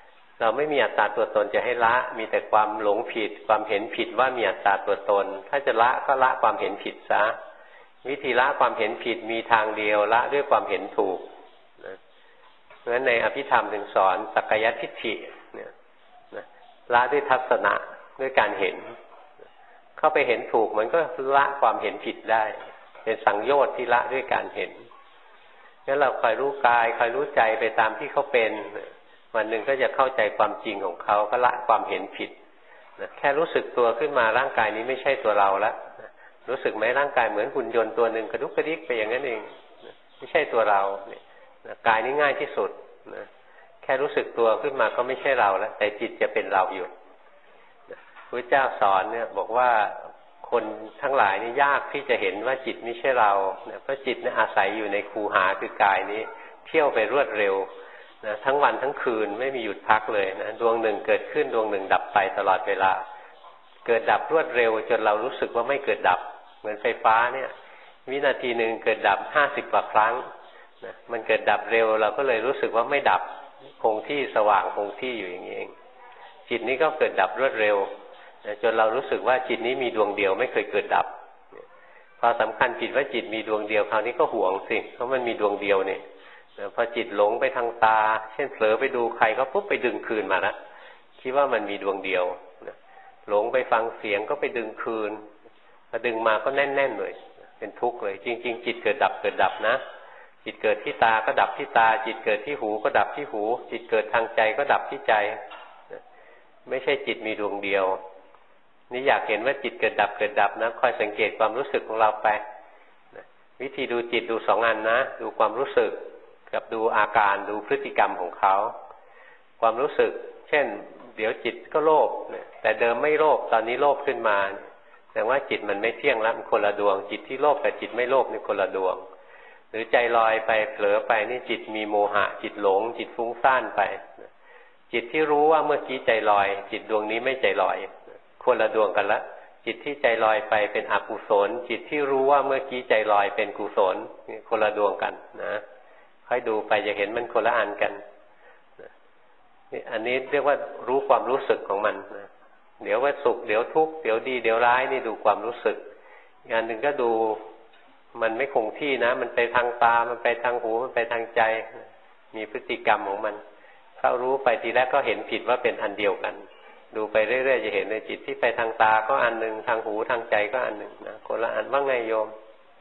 เราไม่มีอัตตาตัวตนจะให้ละมีแต่ความหลงผิดความเห็นผิดว่ามีอัตตาตัวตนถ้าจะละก็ละความเห็นผิดซะวิธีละความเห็นผิดมีทางเดียวละด้วยความเห็นถูกนะเพราะฉะนั้นในอภิธรรมถึงสอนสักกายทิฏฐิเนี่ยนะละด้วยทัศนะด้วยการเห็นเข้าไปเห็นถูกมันก็ละความเห็นผิดได้เป็นสังโยชน์ที่ละด้วยการเห็นงั้นเราคอยรู้กายคอยรู้ใจไปตามที่เขาเป็นวันหนึ่งก็จะเข้าใจความจริงของเขาก็ละความเห็นผิดนะแค่รู้สึกตัวขึ้นมาร่างกายนี้ไม่ใช่ตัวเราแล้วนะรู้สึกไหมร่างกายเหมือนหุ่นยนต์ตัวหนึ่งกระดุกกระดิกไปอย่างนั้นเองนะไม่ใช่ตัวเราเนี่ยนะกายนี้ง่ายที่สุดนะแค่รู้สึกตัวขึ้นมาก็ไม่ใช่เราแล้วแต่จิตจะเป็นเราอยู่นะพระเจ้าสอนเนี่ยบอกว่าคนทั้งหลายนี่ยากที่จะเห็นว่าจิตไม่ใช่เรานะเพราะจิตเนี่ยอาศัยอยู่ในคูหาคือกายนี้เที่ยวไปรวดเร็วนะทั้งวันทั้งคืนไม่มีหยุดพักเลยนะดวงหนึ่งเกิดขึ้นดวงหนึ่งดับไปตลอดเวลาเกิดดับรวดเร็วจนเรารู้สึกว่าไม่เกิดดับเหมือนไฟฟ้าเนี่ยวินาทีหนึ่งเกิดดับ50 กว่าครั้งนะมันเกิดดับเร็วเราก็เลยรู้สึกว่าไม่ดับคงที่สว่างคงที่อยู่อย่างนี้เองจิตนี้ก็เกิดดับรวดเร็วนะจนเรารู้สึกว่าจิตนี้มีดวงเดียวไม่เคยเกิดดับพอสำคัญผิดว่าจิตมีดวงเดียวคราวนี้ก็หวงสิเพราะมันมีดวงเดียวเนี่ยพอจิตหลงไปทางตาเช่นเผลอไปดูใครก็ปุ๊บไปดึงคืนมาแล้วคิดว่ามันมีดวงเดียวหลงไปฟังเสียงก็ไปดึงคืนพอดึงมาก็แน่นๆเลยเป็นทุกข์เลยจริงๆจิตเกิดดับเกิดดับนะจิตเกิดที่ตาก็ดับที่ตาจิตเกิดที่หูก็ดับที่หูจิตเกิดทางใจก็ดับที่ใจไม่ใช่จิตมีดวงเดียวนี่อยากเห็นว่าจิตเกิดดับเกิดดับนะคอยสังเกตความรู้สึกของเราไปวิธีดูจิตดู2 อันนะดูความรู้สึกกับดูอาการดูพฤติกรรมของเขาความรู้สึกเช่นเดี๋ยวจิตก็โลภแต่เดิมไม่โลภตอนนี้โลภขึ้นมาแสดงว่าจิตมันไม่เที่ยงแล้วมันคนละดวงจิตที่โลภกับจิตไม่โลภนี่คนละดวงหรือใจลอยไปเผลอไปนี่จิตมีโมหะจิตหลงจิตฟุ้งซ่านไปจิตที่รู้ว่าเมื่อกี้ใจลอยจิตดวงนี้ไม่ใจลอยคนละดวงกันละจิตที่ใจลอยไปเป็นอกุศลจิตที่รู้ว่าเมื่อกี้ใจลอยเป็นกุศลคนละดวงกันนะค่อยดูไปจะเห็นมันคนละอันกันอันนี้เรียกว่ารู้ความรู้สึกของมันนะเดี๋ยวว่าสุขเดี๋ยวทุกข์เดี๋ยวดีเดี๋ยวร้ายนี่ดูความรู้สึกอีกอันหนึ่งก็ดูมันไม่คงที่นะมันไปทางตามันไปทางหูมันไปทางใจมีพฤติกรรมของมันเข้ารู้ไปทีแรกก็เห็นผิดว่าเป็นอันเดียวกันดูไปเรื่อยๆจะเห็นในจิตที่ไปทางตาก็อันหนึ่งทางหูทางใจก็อันหนึ่งนะคนละอันว่าไงโยม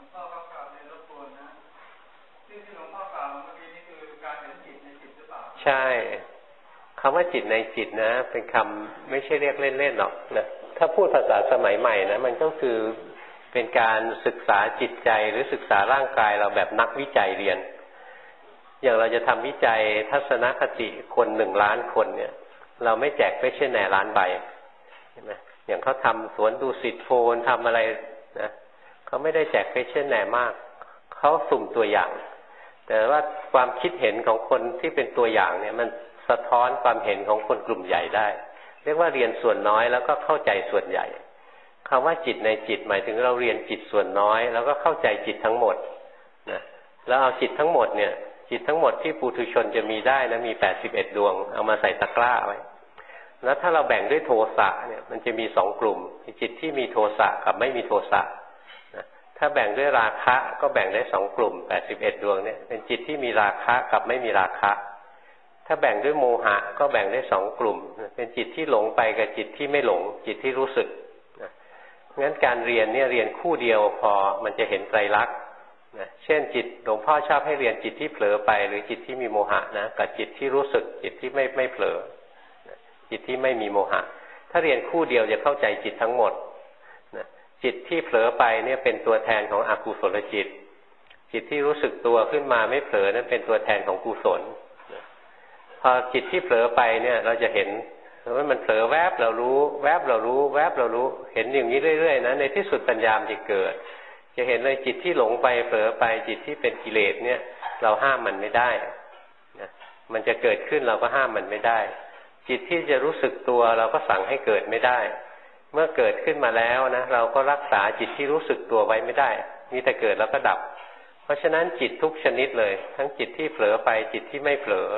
ใช่คำว่าจิตในจิตนะเป็นคำไม่ใช่เรียกเล่นๆหรอกนะถ้าพูดภาษาสมัยใหม่นะมันก็คือเป็นการศึกษาจิตใจหรือศึกษาร่างกายเราแบบนักวิจัยเรียนอย่างเราจะทำวิจัยทัศนคติคน1 ล้านคนเนี่ยเราไม่แจกไปเช่นแหน่ล้านใบเห็นไหมอย่างเขาทำสวนดูสิตโฟนทำอะไรนะเขาไม่ได้แจกไปเช่นแหน่มากเขาสุ่มตัวอย่างแต่ว่าความคิดเห็นของคนที่เป็นตัวอย่างเนี่ยมันสะท้อนความเห็นของคนกลุ่มใหญ่ได้เรียกว่าเรียนส่วนน้อยแล้วก็เข้าใจส่วนใหญ่คำว่าจิตในจิตหมายถึงเราเรียนจิตส่วนน้อยแล้วก็เข้าใจจิตทั้งหมดนะแล้วเอาจิตทั้งหมดเนี่ยจิตทั้งหมดที่ปุถุชนจะมีได้นะมี81 ดวงเอามาใส่ตะกร้าไว้แล้วถ้าเราแบ่งด้วยโทสะเนี่ยมันจะมี2 กลุ่มจิตที่มีโทสะกับไม่มีโทสะถ้าแบ่งด้วยราคะก็แบ่งได้2 กลุ่ม81 ดวงเนี่ยเป็นจิตที่มีราคะกับไม่มีราคะถ้าแบ่งด้วยโมหะก็แบ่งได้2 กลุ่มเป็นจิตที่หลงไปกับจิตที่ไม่หลงจิตที่รู้สึกงั้นการเรียนเนี่ยเรียนคู่เดียวพอมันจะเห็นไตรลักษณ์เช่นจิตหลวงพ่อชอบให้เรียนจิตที่เผลอไปหรือจิตที่มีโมหะนะกับจิตที่รู้สึกจิตที่ไม่เผลอจิตที่ไม่มีโมหะถ้าเรียนคู่เดียวจะเข้าใจจิตทั้งหมดจิตที่เผลอไปเนี่ยเป็นตัวแทนของอกุศลจิตจิตที่รู้สึกตัวขึ้นมาไม่เผลอนั้นเป็นตัวแทนของกุศลพอจิตที่เผลอไปเนี่ยเราจะเห็นว่ามันเผลอแวบเรารู้แวบเรารู้แวบเรารู้เห็นอย่างนี้เรื่อยๆนะในที่สุดปัญญาจะเกิดจะเห็นเลยจิตที่หลงไปเผลอไปจิตที่เป็นกิเลสเนี่ยเราห้ามมันไม่ได้นะมันจะเกิดขึ้นเราก็ห้ามมันไม่ได้จิตที่จะรู้สึกตัวเราก็สั่งให้เกิดไม่ได้เมื่อเกิดขึ้นมาแล้วนะเราก็รักษาจิตที่รู้สึกตัวไว้ไม่ได้มีแต่เกิดแล้วก็ดับเพราะฉะนั้นจิตทุกชนิดเลยทั้งจิตที่เผลอไปจิตที่ไม่เผลอ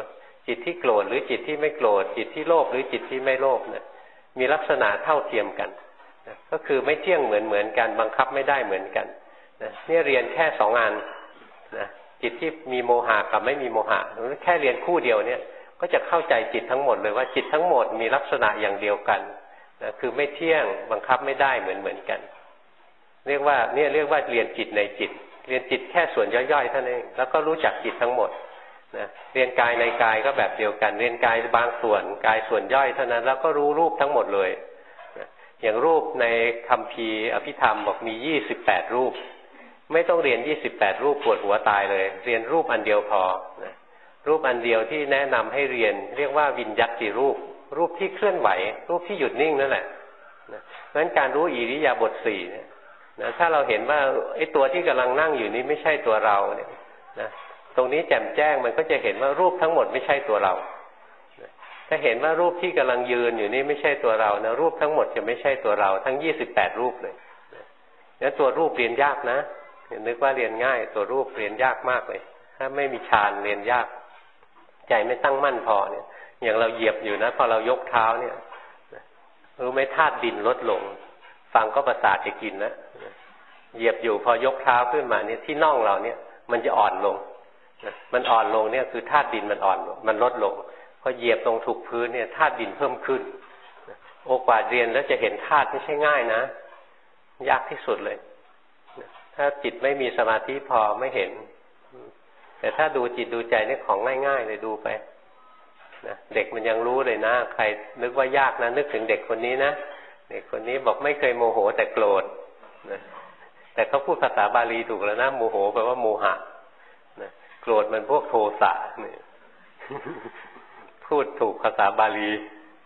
จิตที่โกรธหรือจิตที่ไม่โกรธจิตที่โลภหรือจิตที่ไม่โลภเนี่ยมีลักษณะเท่าเทียมกันนะก็คือไม่เที่ยงเหมือนกันบังคับไม่ได้เหมือนกันนะเนี่ยเรียนแค่2 อันนะจิตที่มีโมหะกับไม่มีโมหะแค่เรียนคู่เดียวเนี่ยก็จะเข้าใจจิตทั้งหมดเลยว่าจิตทั้งหมดมีลักษณะอย่างเดียวกันนะคือไม่เที่ยงบังคับไม่ได้เหมือนกันเรียกว่าเรียนจิตในจิตเรียนจิตแค่ส่วนย่อยๆเท่านั้นเองแล้วก็รู้จักจิตทั้งหมดนะเรียนกายในกายก็แบบเดียวกันเรียนกายบางส่วนกายส่วนย่อยเท่านั้นแล้วก็รู้รูปทั้งหมดเลยนะอย่างรูปในคัมภีร์อภิธรรมบอกมี28รูปไม่ต้องเรียน28รูปปวดหัวตายเลยเรียนรูปอันเดียวพอนะรูปอันเดียวที่แนะนำให้เรียนเรียกว่าวิญญัติรูปรูปที่เคลื่อนไหวรูปที่หยุดนิ่งนั่นแหละนะเพราะฉะนั้นการรู้อิริยาบถ4เนี่ยนะถ้าเราเห็นว่าไอ้ตัวที่กำลังนั่งอยู่นี้ไม่ใช่ตัวเราเนี่ยนะตรงนี้แจ่มแจ้งมันก็จะเห็นว่ารูปทั้งหมดไม่ใช่ตัวเรานะถ้าเห็นว่ารูปที่กำลังยืนอยู่นี้ไม่ใช่ตัวเรานะรูปทั้งหมดจะไม่ใช่ตัวเราทั้ง28รูปเลยนะตัวรูปเรียนยากนะนึกว่าเรียนง่ายตัวรูปเรียนยากมากเลยถ้าไม่มีฌานเรียนยากใจไม่ตั้งมั่นพอเนี่ยอย่างเราเหยียบอยู่นะพอเรายกเท้าเนี่ยรู้ไหมธาตุดินลดลงฟังก็ประสาทจะกินนะเหยียบอยู่พอยกเท้าขึ้นมาเนี่ยที่น่องเราเนี่ยมันจะอ่อนลงมันอ่อนลงเนี่ยคือธาตุดินมันอ่อนมันลดลงพอเหยียบลงถูกพื้นเนี่ยธาตุดินเพิ่มขึ้นโอกาสเรียนแล้วจะเห็นธาตุไม่ใช่ง่ายนะยากที่สุดเลยถ้าจิตไม่มีสมาธิพอไม่เห็นแต่ถ้าดูจิตดูใจนี่ของง่ายๆเลยดูไปนะเด็กมันยังรู้เลยนะใครนึกว่ายากนะนึกถึงเด็กคนนี้นะเด็กคนนี้บอกไม่เคยโมโหแต่โกรธนะแต่เขาพูดภาษาบาลีถูกแล้วนะโมโหแปลว่าโมหะนะโกรธมันพวกโทสะเนี่ยพูดถูกภาษาบาลี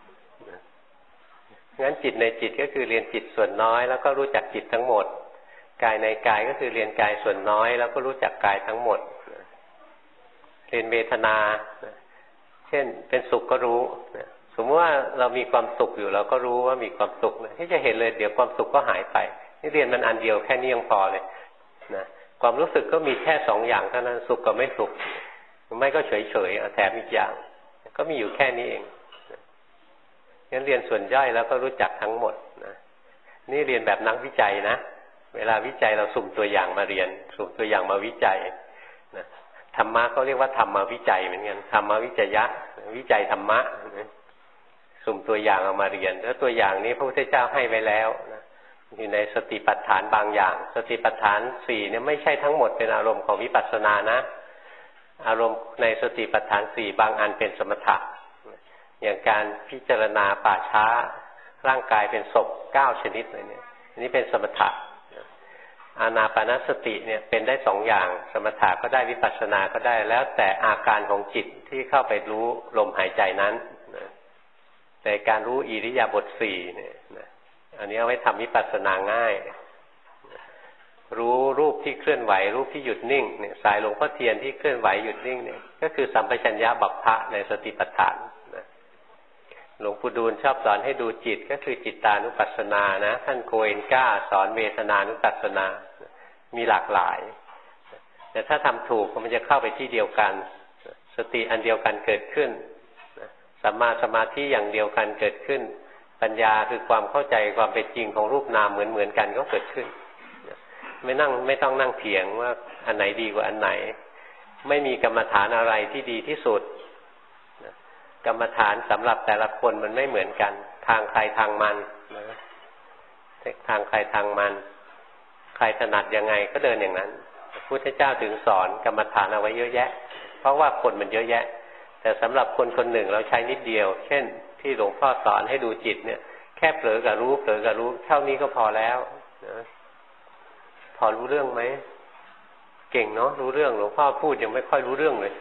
งั้นจิตในจิตก็คือเรียนจิตส่วนน้อยแล้วก็รู้จักจิตทั้งหมดกายในกายก็คือเรียนกายส่วนน้อยแล้วก็รู้จักกายทั้งหมดเรียนเวทนาเช่นเป็นสุขก็รู้สมมติว่าเรามีความสุขอยู่เราก็รู้ว่ามีความสุขที่จะเห็นเลยเดี๋ยวความสุขก็หายไปนี่เรียนมันอันเดียวแค่นี้ยังพอเลยนะความรู้สึกก็มีแค่2 อย่างเท่านั้นสุขกับไม่สุขไม่ก็เฉยๆแถมอีกอย่างก็มีอยู่แค่นี้เองงั้นเรียนส่วนย่อยแล้วก็รู้จักทั้งหมดนะนี่เรียนแบบนักวิจัยนะเวลาวิจัยเราสุ่มตัวอย่างมาเรียนสุ่มตัวอย่างมาวิจัยนะธรรมะเขาเรียกว่าธรรมวิจัยเหมือนกันธรรมวิจยะวิจัยธรรมะสุ่มตัวอย่างเอามาเรียนแล้วตัวอย่างนี้พระพุทธเจ้าให้ไว้แล้วนะอยู่ในสติปัฏฐานบางอย่างสติปัฏฐาน4เนี่ยไม่ใช่ทั้งหมดเป็นอารมณ์ของวิปัสสนานะอารมณ์ในสติปัฏฐาน4บางอันเป็นสมถะอย่างการพิจารณาป่าช้าร่างกายเป็นศพ9ชนิดอะไรเนี่ยอันนี้เป็นสมถะอานาปานสติเนี่ยเป็นได้2อย่างสมถะก็ได้วิปัสสนาก็ได้แล้วแต่อาการของจิตที่เข้าไปรู้ลมหายใจนั้นแต่การรู้อิริยาบถ4เนี่ยอันนี้เอาไว้ทำวิปัสสนาง่ายรู้รูปที่เคลื่อนไหวรูปที่หยุดนิ่งเนี่ยสายหลวงพ่อเทียนที่เคลื่อนไหวหยุดนิ่งเนี่ยก็คือสัมปชัญญะบัพพะในสติปัฏฐานหลวงปู่ดูลชอบสอนให้ดูจิตก็คือจิตตานุปัสสนานะท่านโกเอนก้าสอนเวทนานุปัสสนามีหลากหลายแต่ถ้าทำถูกมันจะเข้าไปที่เดียวกันสติอันเดียวกันเกิดขึ้นสัมมาสมาธิอย่างเดียวกันเกิดขึ้นปัญญาคือความเข้าใจความเป็นจริงของรูปนามเหมือนกันก็เกิดขึ้นไม่ต้องนั่งเถียงว่าอันไหนดีกว่าอันไหนไม่มีกรรมฐานอะไรที่ดีที่สุดกรรมฐานสำหรับแต่ละคนมันไม่เหมือนกันทางใครทางมันทางใครทางมันใครถนัดยังไงก็เดินอย่างนั้นพระพุทธเจ้าถึงสอนกรรมฐานเอาไว้เยอะแยะเพราะว่าคนมันเยอะแยะแต่สำหรับคนคนหนึ่งเราใช้นิดเดียวเช่นที่หลวงพ่อสอนให้ดูจิตเนี่ยแค่เผลอกับรู้เท่านี้ก็พอแล้วนะพอรู้เรื่องไหมเก่งเนาะรู้เรื่องหลวงพ่อพูดยังไม่ค่อยรู้เรื่องเลย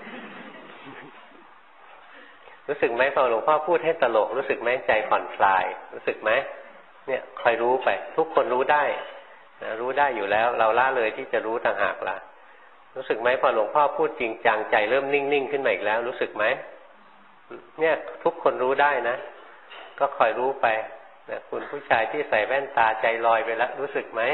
รู้สึกไหมพอหลวงพ่อพูดให้ตลกรู้สึกไหมใจผ่อนคลายรู้สึกไหมเนี่ยคอยรู้ไปทุกคนรู้ได้นะรู้ได้อยู่แล้วเราละเลยที่จะรู้ต่างหากล่ะรู้สึกไหมพอหลวงพ่อพูดจริงจังใจเริ่มนิ่งๆขึ้นมาอีกแล้วรู้สึกไหมเนี่ยทุกคนรู้ได้นะก็คอยรู้ไปนะคุณผู้ชายที่ใส่แว่นตาใจลอยไปแล้วรู้สึกไหม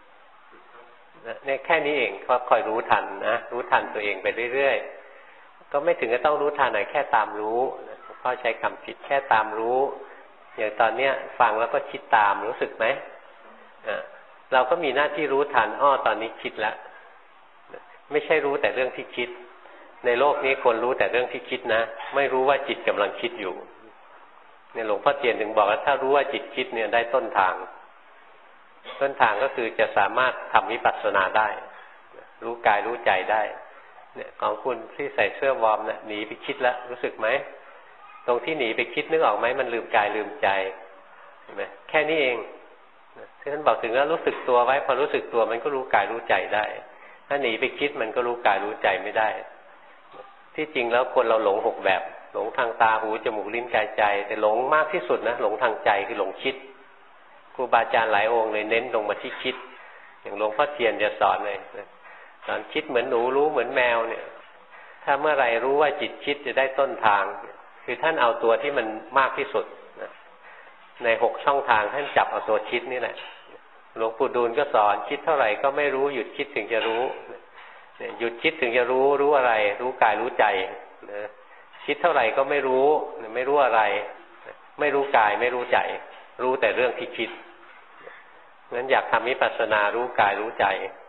เนี่ยแค่นี้เองก็คอยรู้ทันนะรู้ทันตัวเองไปเรื่อยๆก็ไม่ถึงจะต้องรู้ทันไหนแค่ตามรู้พ่อใช้คำผิดแค่ตามรู้อย่างตอนเนี้ยฟังแล้วก็คิดตามรู้สึกไหมเราก็มีหน้าที่รู้ทันตอนนี้คิดแล้วไม่ใช่รู้แต่เรื่องที่คิดในโลกนี้คนรู้แต่เรื่องที่คิดนะไม่รู้ว่าจิตกำลังคิดอยู่เนี่ยหลวงพ่อเทียนถึงบอกว่าถ้ารู้ว่าจิตคิดเนี่ยได้ต้นทางก็คือจะสามารถทำวิปัสสนาได้รู้กายรู้ใจได้เนี่ยของคุณที่ใส่เสื้อวอร์มเนี่ยหนีไปคิดแล้วรู้สึกไหมตรงที่หนีไปคิดนึกออกไหมมันลืมกายลืมใจเห็นไหมแค่นี้เองที่ท่านบอกถึงแล้วรู้สึกตัวไว้พอรู้สึกตัวมันก็รู้กายรู้ใจได้ถ้าหนีไปคิดมันก็รู้กายรู้ใจไม่ได้ที่จริงแล้วคนเราหลง6แบบหลงทางตาหูจมูกลิ้นกายใจแต่หลงมากที่สุดนะหลงทางใจคือหลงคิดครูบาอาจารย์หลายองค์เลยเน้นลงมาที่คิดอย่างหลวงพ่อเทียนจะสอนเลยสอนคิดเหมือนหนูรู้เหมือนแมวเนี่ยถ้าเมื่อไรรู้ว่าจิตคิดจะได้ต้นทางคือท่านเอาตัวที่มันมากที่สุดใน6ช่องทางท่านจับเอาตัวคิดนี่แหละหลวงปู่ดูลก็สอนคิดเท่าไหร่ก็ไม่รู้หยุดคิดถึงจะรู้หยุดคิดถึงจะรู้อะไรรู้กายรู้ใจคิดเท่าไหร่ก็ไม่รู้อะไรไม่รู้กายไม่รู้ใจรู้แต่เรื่องที่คิดงั้นอยากทำวิปัสสนารู้กายรู้ใจ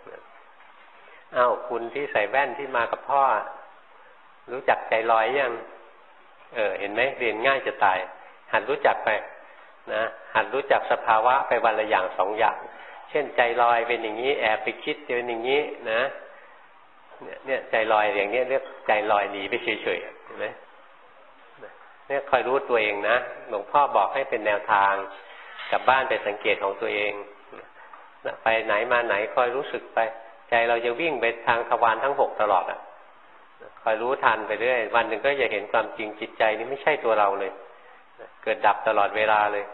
คุณที่ใส่แว่นที่มากับพ่อรู้จักใจลอยยังเห็นไหมเรียนง่ายจะตายหัดรู้จักไปนะหัดรู้จักสภาวะไปวันละอย่าง2อย่างเช่นใจลอยเป็นอย่างนี้แอบไปคิดเป็นอย่างนี้นะเนี่ยใจลอยอย่างนี้เรียกใจลอยหนีไปเฉยๆเห็นไหมเนี่ยคอยรู้ตัวเองนะหลวงพ่อบอกให้เป็นแนวทางกลับบ้านไปสังเกตของตัวเองไปไหนมาไหนคอยรู้สึกไปใจเราจะวิ่งไปทางทวารทั้ง6ตลอดคอยรู้ทันไปเรื่อยวันหนึ่งก็จะเห็นความจริงจิตใจนี้ไม่ใช่ตัวเราเลยเกิดดับตลอดเวลาเลย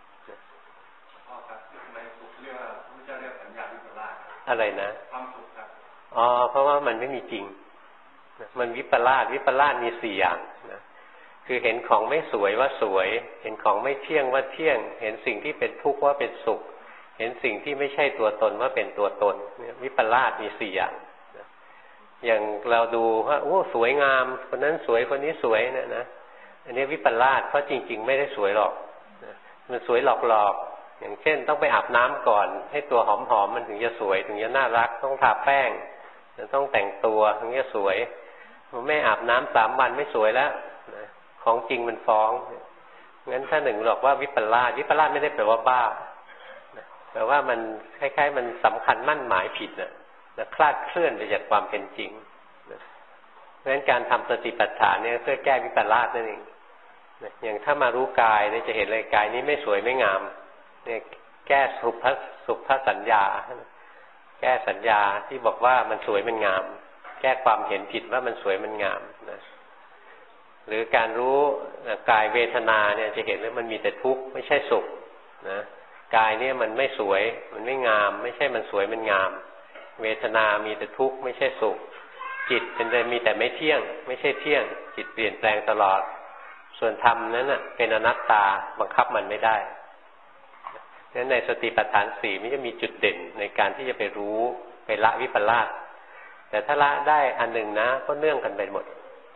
อะไรนะเพราะว่ามันไม่มีจริงมันวิปลาสมี4อย่างนะคือเห็นของไม่สวยว่าสวยเห็นของไม่เที่ยงว่าเที่ยงเห็นสิ่งที่เป็นทุกข์ว่าเป็นสุขเห็นสิ่งที่ไม่ใช่ตัวตนว่าเป็นตัวตนวิปลาสมี4อย่างอย่างเราดูว่าโอ้สวยงามคนนั้นสวยคนนี้สวยนะอันนี้วิปลาสเพราะจริงๆไม่ได้สวยหรอกมันสวยหลอกๆอย่างเช่นต้องไปอาบน้ำก่อนให้ตัวหอมๆมันถึงจะสวยถึงจะน่ารักต้องทาแป้งต้องแต่งตัวถึงจะสวยมันไม่อาบน้ำ3 วันไม่สวยแล้วของจริงมันฟ้องงั้นถ้าหนึ่งบอกว่าวิปลาสไม่ได้แปลว่าบ้าแปลว่ามันคล้ายๆมันสำคัญมั่นหมายผิดนะคลาดเคลื่อนไปจากความเป็นจริงเพราะฉะนั้นการทำสติปัฏฐานเนี่ยเพื่อแก้วิปลาสนั่นเองอย่างถ้ามารู้กายเนี่ยจะเห็นเลยกายนี้ไม่สวยไม่งามเนี่ยแก้สุภสัญญาแก้สัญญาที่บอกว่ามันสวยมันงามแก้ความเห็นผิดว่ามันสวยมันงามนะหรือการรู้กายเวทนาเนี่ยจะเห็นว่ามันมีแต่ทุกข์ไม่ใช่สุขนะกายเนี่ยมันไม่สวยมันไม่งามไม่ใช่มันสวยมันงามเวทนามีแต่ทุกข์ไม่ใช่สุขจิตเป็นแต่มีแต่ไม่เที่ยงไม่ใช่เที่ยงจิตเปลี่ยนแปลงตลอดส่วนธรรมนั้นน่ะเป็นอนัตตาบังคับมันไม่ได้ดังนั้นในสติปัฏฐาน4มันจะมีจุดเด่นในการที่จะไปรู้ไปละวิปลาสแต่ถ้าละได้อันหนึ่งนะก็เนื่องกันไปหมด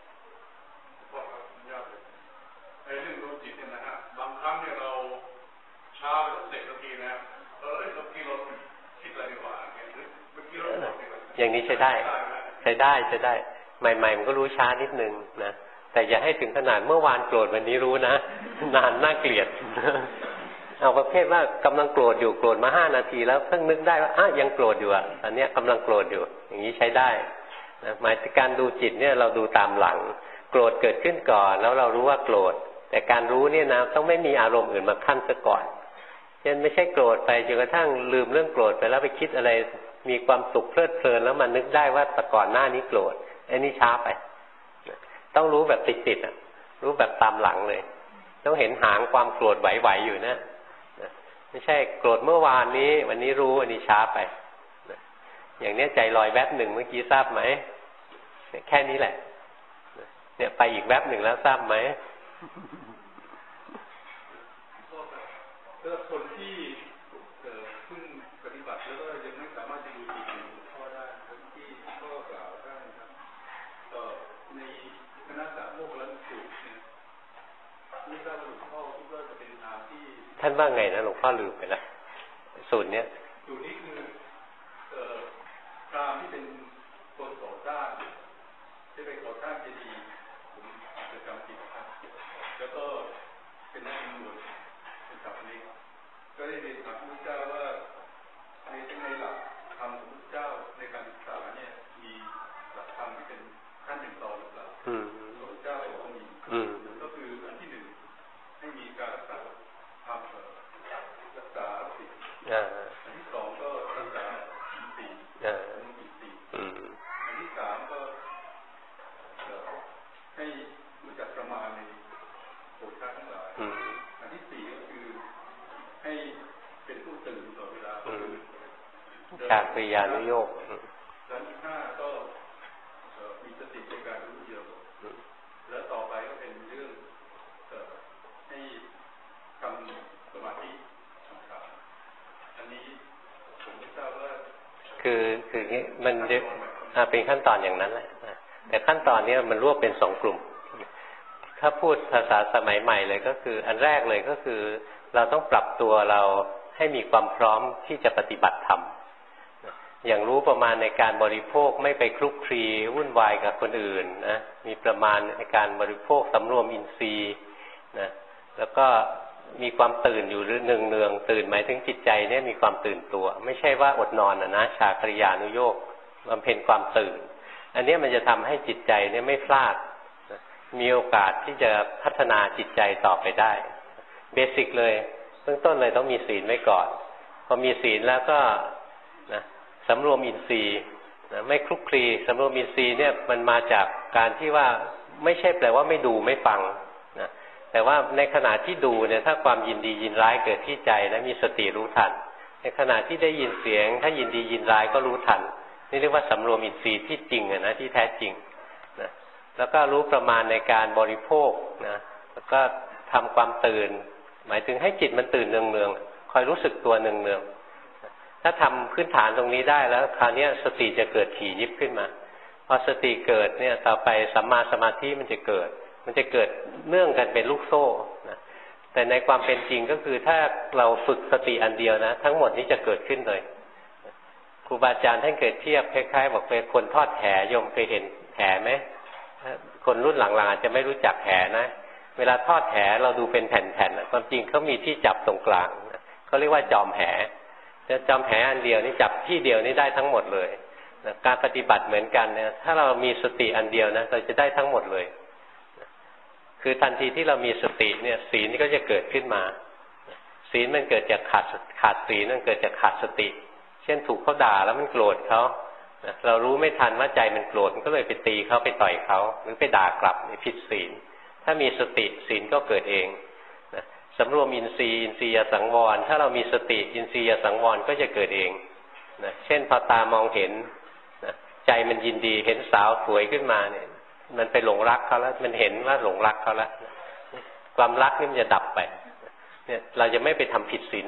อย่างนี้ใช้ได้ใหม่ๆมันก็รู้ช้านิดนึงนะแต่อย่าให้ถึงขนาดเมื่อวานโกรธวันนี้รู้นะนานน่าเกลียดเอาประเภทว่ากำลังโกรธอยู่โกรธมา5 นาทีแล้วเพิ่งนึกได้ว่ายังโกรธอยู่ตอนนี้กำลังโกรธอยู่อย่างนี้ใช้ได้นะหมายถึงการดูจิตเนี่ยเราดูตามหลังโกรธเกิดขึ้นก่อนแล้วเรารู้ว่าโกรธแต่การรู้เนี่ยนะต้องไม่มีอารมณ์อื่นมาขั้นซะก่อนเช่นไม่ใช่โกรธไปจนกระทั่งลืมเรื่องโกรธไปแล้วไปคิดอะไรมีความสุขเพลิดเพลินแล้วมันนึกได้ว่าแต่ก่อนหน้านี้โกรธไอ้นี่ช้าไปต้องรู้แบบติดๆรู้แบบตามหลังเลยต้องเห็นหางความโกรธไหวๆอยู่นะไม่ใช่โกรธเมื่อวานนี้วันนี้รู้อันนี้ช้าไปอย่างนี้ใจลอยแวบหนึ่งเมื่อกี้ทราบไหมแค่นี้แหละเนี่ยไปอีกแวบหนึ่งแล้วทราบไหมคนที่เพิ่งปฏิบัติแล้วก็ยังไม่สามารถจะดูจิตของพ่อได้ที่พ่อกล่าวได้ครับในานว่าไงนะหลวงพ่อลืมไปละสูตรเนี้ยสูตรนี้คือการที่เป็นคนก่อสร้างที่ไปก่อสร้างเจดีย์ผมอาจจะจำผิดครับแล้วก็เป็นนักบวชเป็นศัพท์นี้ก็ได้เรียนถามพระพุทธเจ้าว่าในหลักธรรมของพระพุทธเจ้าในการศึกษาเนี่ยมีหลักธรรมที่เป็นขั้นหนึ่งต่อหรือเปล่าพระพุทธเจ้าบอกว่ามีก็คืออันที่หนึ่งให้มีการรักษาธรรมรักษาศีลอันที่สองก็รักษาอินทรีย์อันที่สามก็ให้รู้จักประมาณในโภชนาทั้งหลายอันที่สี่ก็คือให้เป็นผู้ตื่นต่อเวลาชาคริยานุโยคและที่ห้าก็มีสติในการรู้เดียวแล้วต่อไปก็เป็นเรื่องให้ทำสมาธิต่างๆอันนี้ผมไม่ทราบว่าคือนี้มันเป็นขั้นตอนอย่างนั้นแหละแต่ขั้นตอนนี้มันรวบเป็น2 กลุ่มถ้าพูดภาษาสมัยใหม่เลยก็คืออันแรกเลยก็คือเราต้องปรับตัวเราให้มีความพร้อมที่จะปฏิบัติธรรมอย่างรู้ประมาณในการบริโภคไม่ไปคลุกคลีวุ่นวายกับคนอื่นนะมีประมาณในการบริโภคสำรวมอินทรีย์นะแล้วก็มีความตื่นอยู่หรือเนืองๆตื่นหมายถึงจิตใจเนี่ยมีความตื่นตัวไม่ใช่ว่าอดนอนนะชาคริยานุโยคบำเพ็ญความตื่นอันนี้มันจะทำให้จิตใจเนี่ยไม่พลาดมีโอกาสที่จะพัฒนาจิตใจต่อไปได้เบสิกเลยเบื้องต้นเลยต้องมีศีลไว้ก่อนพอมีศีลแล้วก็นะสำรวมอินทรีย์นะไม่คลุกคลีสำรวมอินทรีย์เนี่ยมันมาจากการที่ว่าไม่ใช่แปลว่าไม่ดูไม่ฟังนะแต่ว่าในขณะที่ดูเนี่ยถ้าความยินดียินร้ายเกิดที่ใจนะมีสติรู้ทันในขณะที่ได้ยินเสียงถ้ายินดียินร้ายก็รู้ทันนี่เรียกว่าสำรวมอินทรีย์ที่จริงนะที่แท้จริงนะแล้วก็รู้ประมาณในการบริโภคนะแล้วก็ทำความตื่นหมายถึงให้จิตมันตื่นเนืองๆคอยรู้สึกตัวเนืองๆถ้าทำพื้นฐานตรงนี้ได้แล้วคราวนี้สติจะเกิดถี่ยิบขึ้นมาพอสติเกิดเนี่ยต่อไปสัมมาสมาธิมันจะเกิดเนื่องกันเป็นลูกโซ่นะแต่ในความเป็นจริงก็คือถ้าเราฝึกสติอันเดียวนะทั้งหมดนี้จะเกิดขึ้นเลยครูบาอาจารย์ท่านเคยเทียบคล้ายๆบอกเป็นคนทอดแหโยมเคยเห็นแหไหมคนรุ่นหลังๆอาจจะไม่รู้จักแหนะเวลาทอดแหเราดูเป็นแผ่นๆความจริงเขามีที่จับตรงกลางเขาเรียกว่าจอมแหแต่จอมแหอันเดียวนี่จับที่เดียวนี่ได้ทั้งหมดเลยการปฏิบัติเหมือนกันเนี่ยถ้าเรามีสติอันเดียวนะเราจะได้ทั้งหมดเลยคือทันทีที่เรามีสติเนี่ยศีลก็จะเกิดขึ้นมาศีลมันเกิดจากขาดศีลนั่นเกิดจากขาดสติเช่นถูกเขาด่าแล้วมันโกรธเขาเรารู้ไม่ทันว่าใจมันโกรธมันก็เลยไปตีเขาไปต่อยเขาหรือไปด่ากลับผิดศีลถ้ามีสติศีลก็เกิดเองสำรวมอินทรีย์สังวรถ้าเรามีสติอินทรีย์สังวรก็จะเกิดเองเช่นพอตามองเห็นใจมันยินดีเห็นสาวสวยขึ้นมาเนี่ยมันไปหลงรักเขาแล้วมันเห็นว่าหลงรักเขาแล้วความรักนี่มันจะดับไปเนี่ยเราจะไม่ไปทำผิดศีล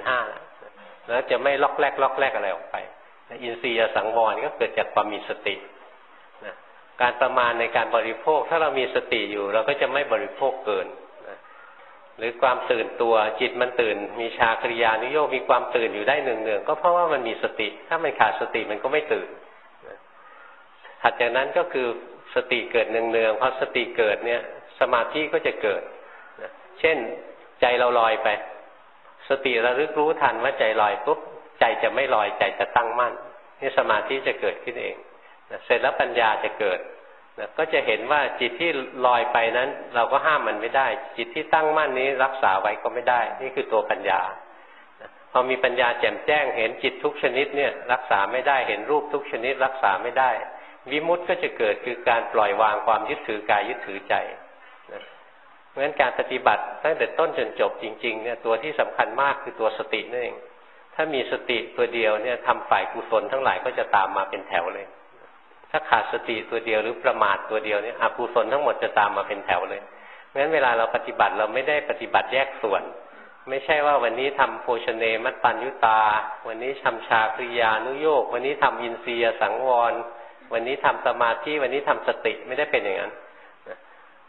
5แล้วจะไม่ล็อกแรกอะไรออกไปอินทรีย์สังวรก็เกิดจากความมีสติการประมาณในการบริโภคถ้าเรามีสติอยู่เราก็จะไม่บริโภคเกินหรือความตื่นตัวจิตมันตื่นมีชาคริยานุโยคมีความตื่นอยู่ได้เนืองๆก็เพราะว่ามันมีสติถ้ามันขาดสติมันก็ไม่ตื่นถัดจากนั้นก็คือสติเกิดเนืองๆพอสติเกิดเนี่ยสมาธิก็จะเกิดเช่นใจเราลอยไปสติระลึกรู้ทันว่าใจลอยปุ๊บใจจะไม่ลอยใจจะตั้งมั่นนี่สมาธิจะเกิดขึ้นเองเสร็จแล้วปัญญาจะเกิดก็จะเห็นว่าจิตที่ลอยไปนั้นเราก็ห้ามมันไม่ได้จิตที่ตั้งมั่นนี้รักษาไว้ก็ไม่ได้นี่คือตัวปัญญาพอมีปัญญาแจ่มแจ้งเห็นจิตทุกชนิดเนี่ยรักษาไม่ได้เห็นรูปทุกชนิดรักษาไม่ได้วิมุตติก็จะเกิดคือการปล่อยวางความยึดถือกายยึดถือใจเพราะฉะนั้นการปฏิบัติตั้งแต่ต้นจนจบจริงๆเนี่ยตัวที่สำคัญมากคือตัวสตินั่นเองถ้ามีสติตัวเดียวเนี่ยทำฝ่ายกุศลทั้งหลายก็จะตามมาเป็นแถวเลยถ้าขาดสติตัวเดียวหรือประมาทตัวเดียวเนี่ยอกุศลทั้งหมดจะตามมาเป็นแถวเลยเพราะฉะนั้นเวลาเราปฏิบัติเราไม่ได้ปฏิบัติแยกส่วนไม่ใช่ว่าวันนี้ทำโภชเนมัตตัญญุตาวันนี้ทำชาคริยานุโยควันนี้ทำอินทรีย์สังวรวันนี้ทำสมาธิวันนี้ทำสติไม่ได้เป็นอย่างนั้น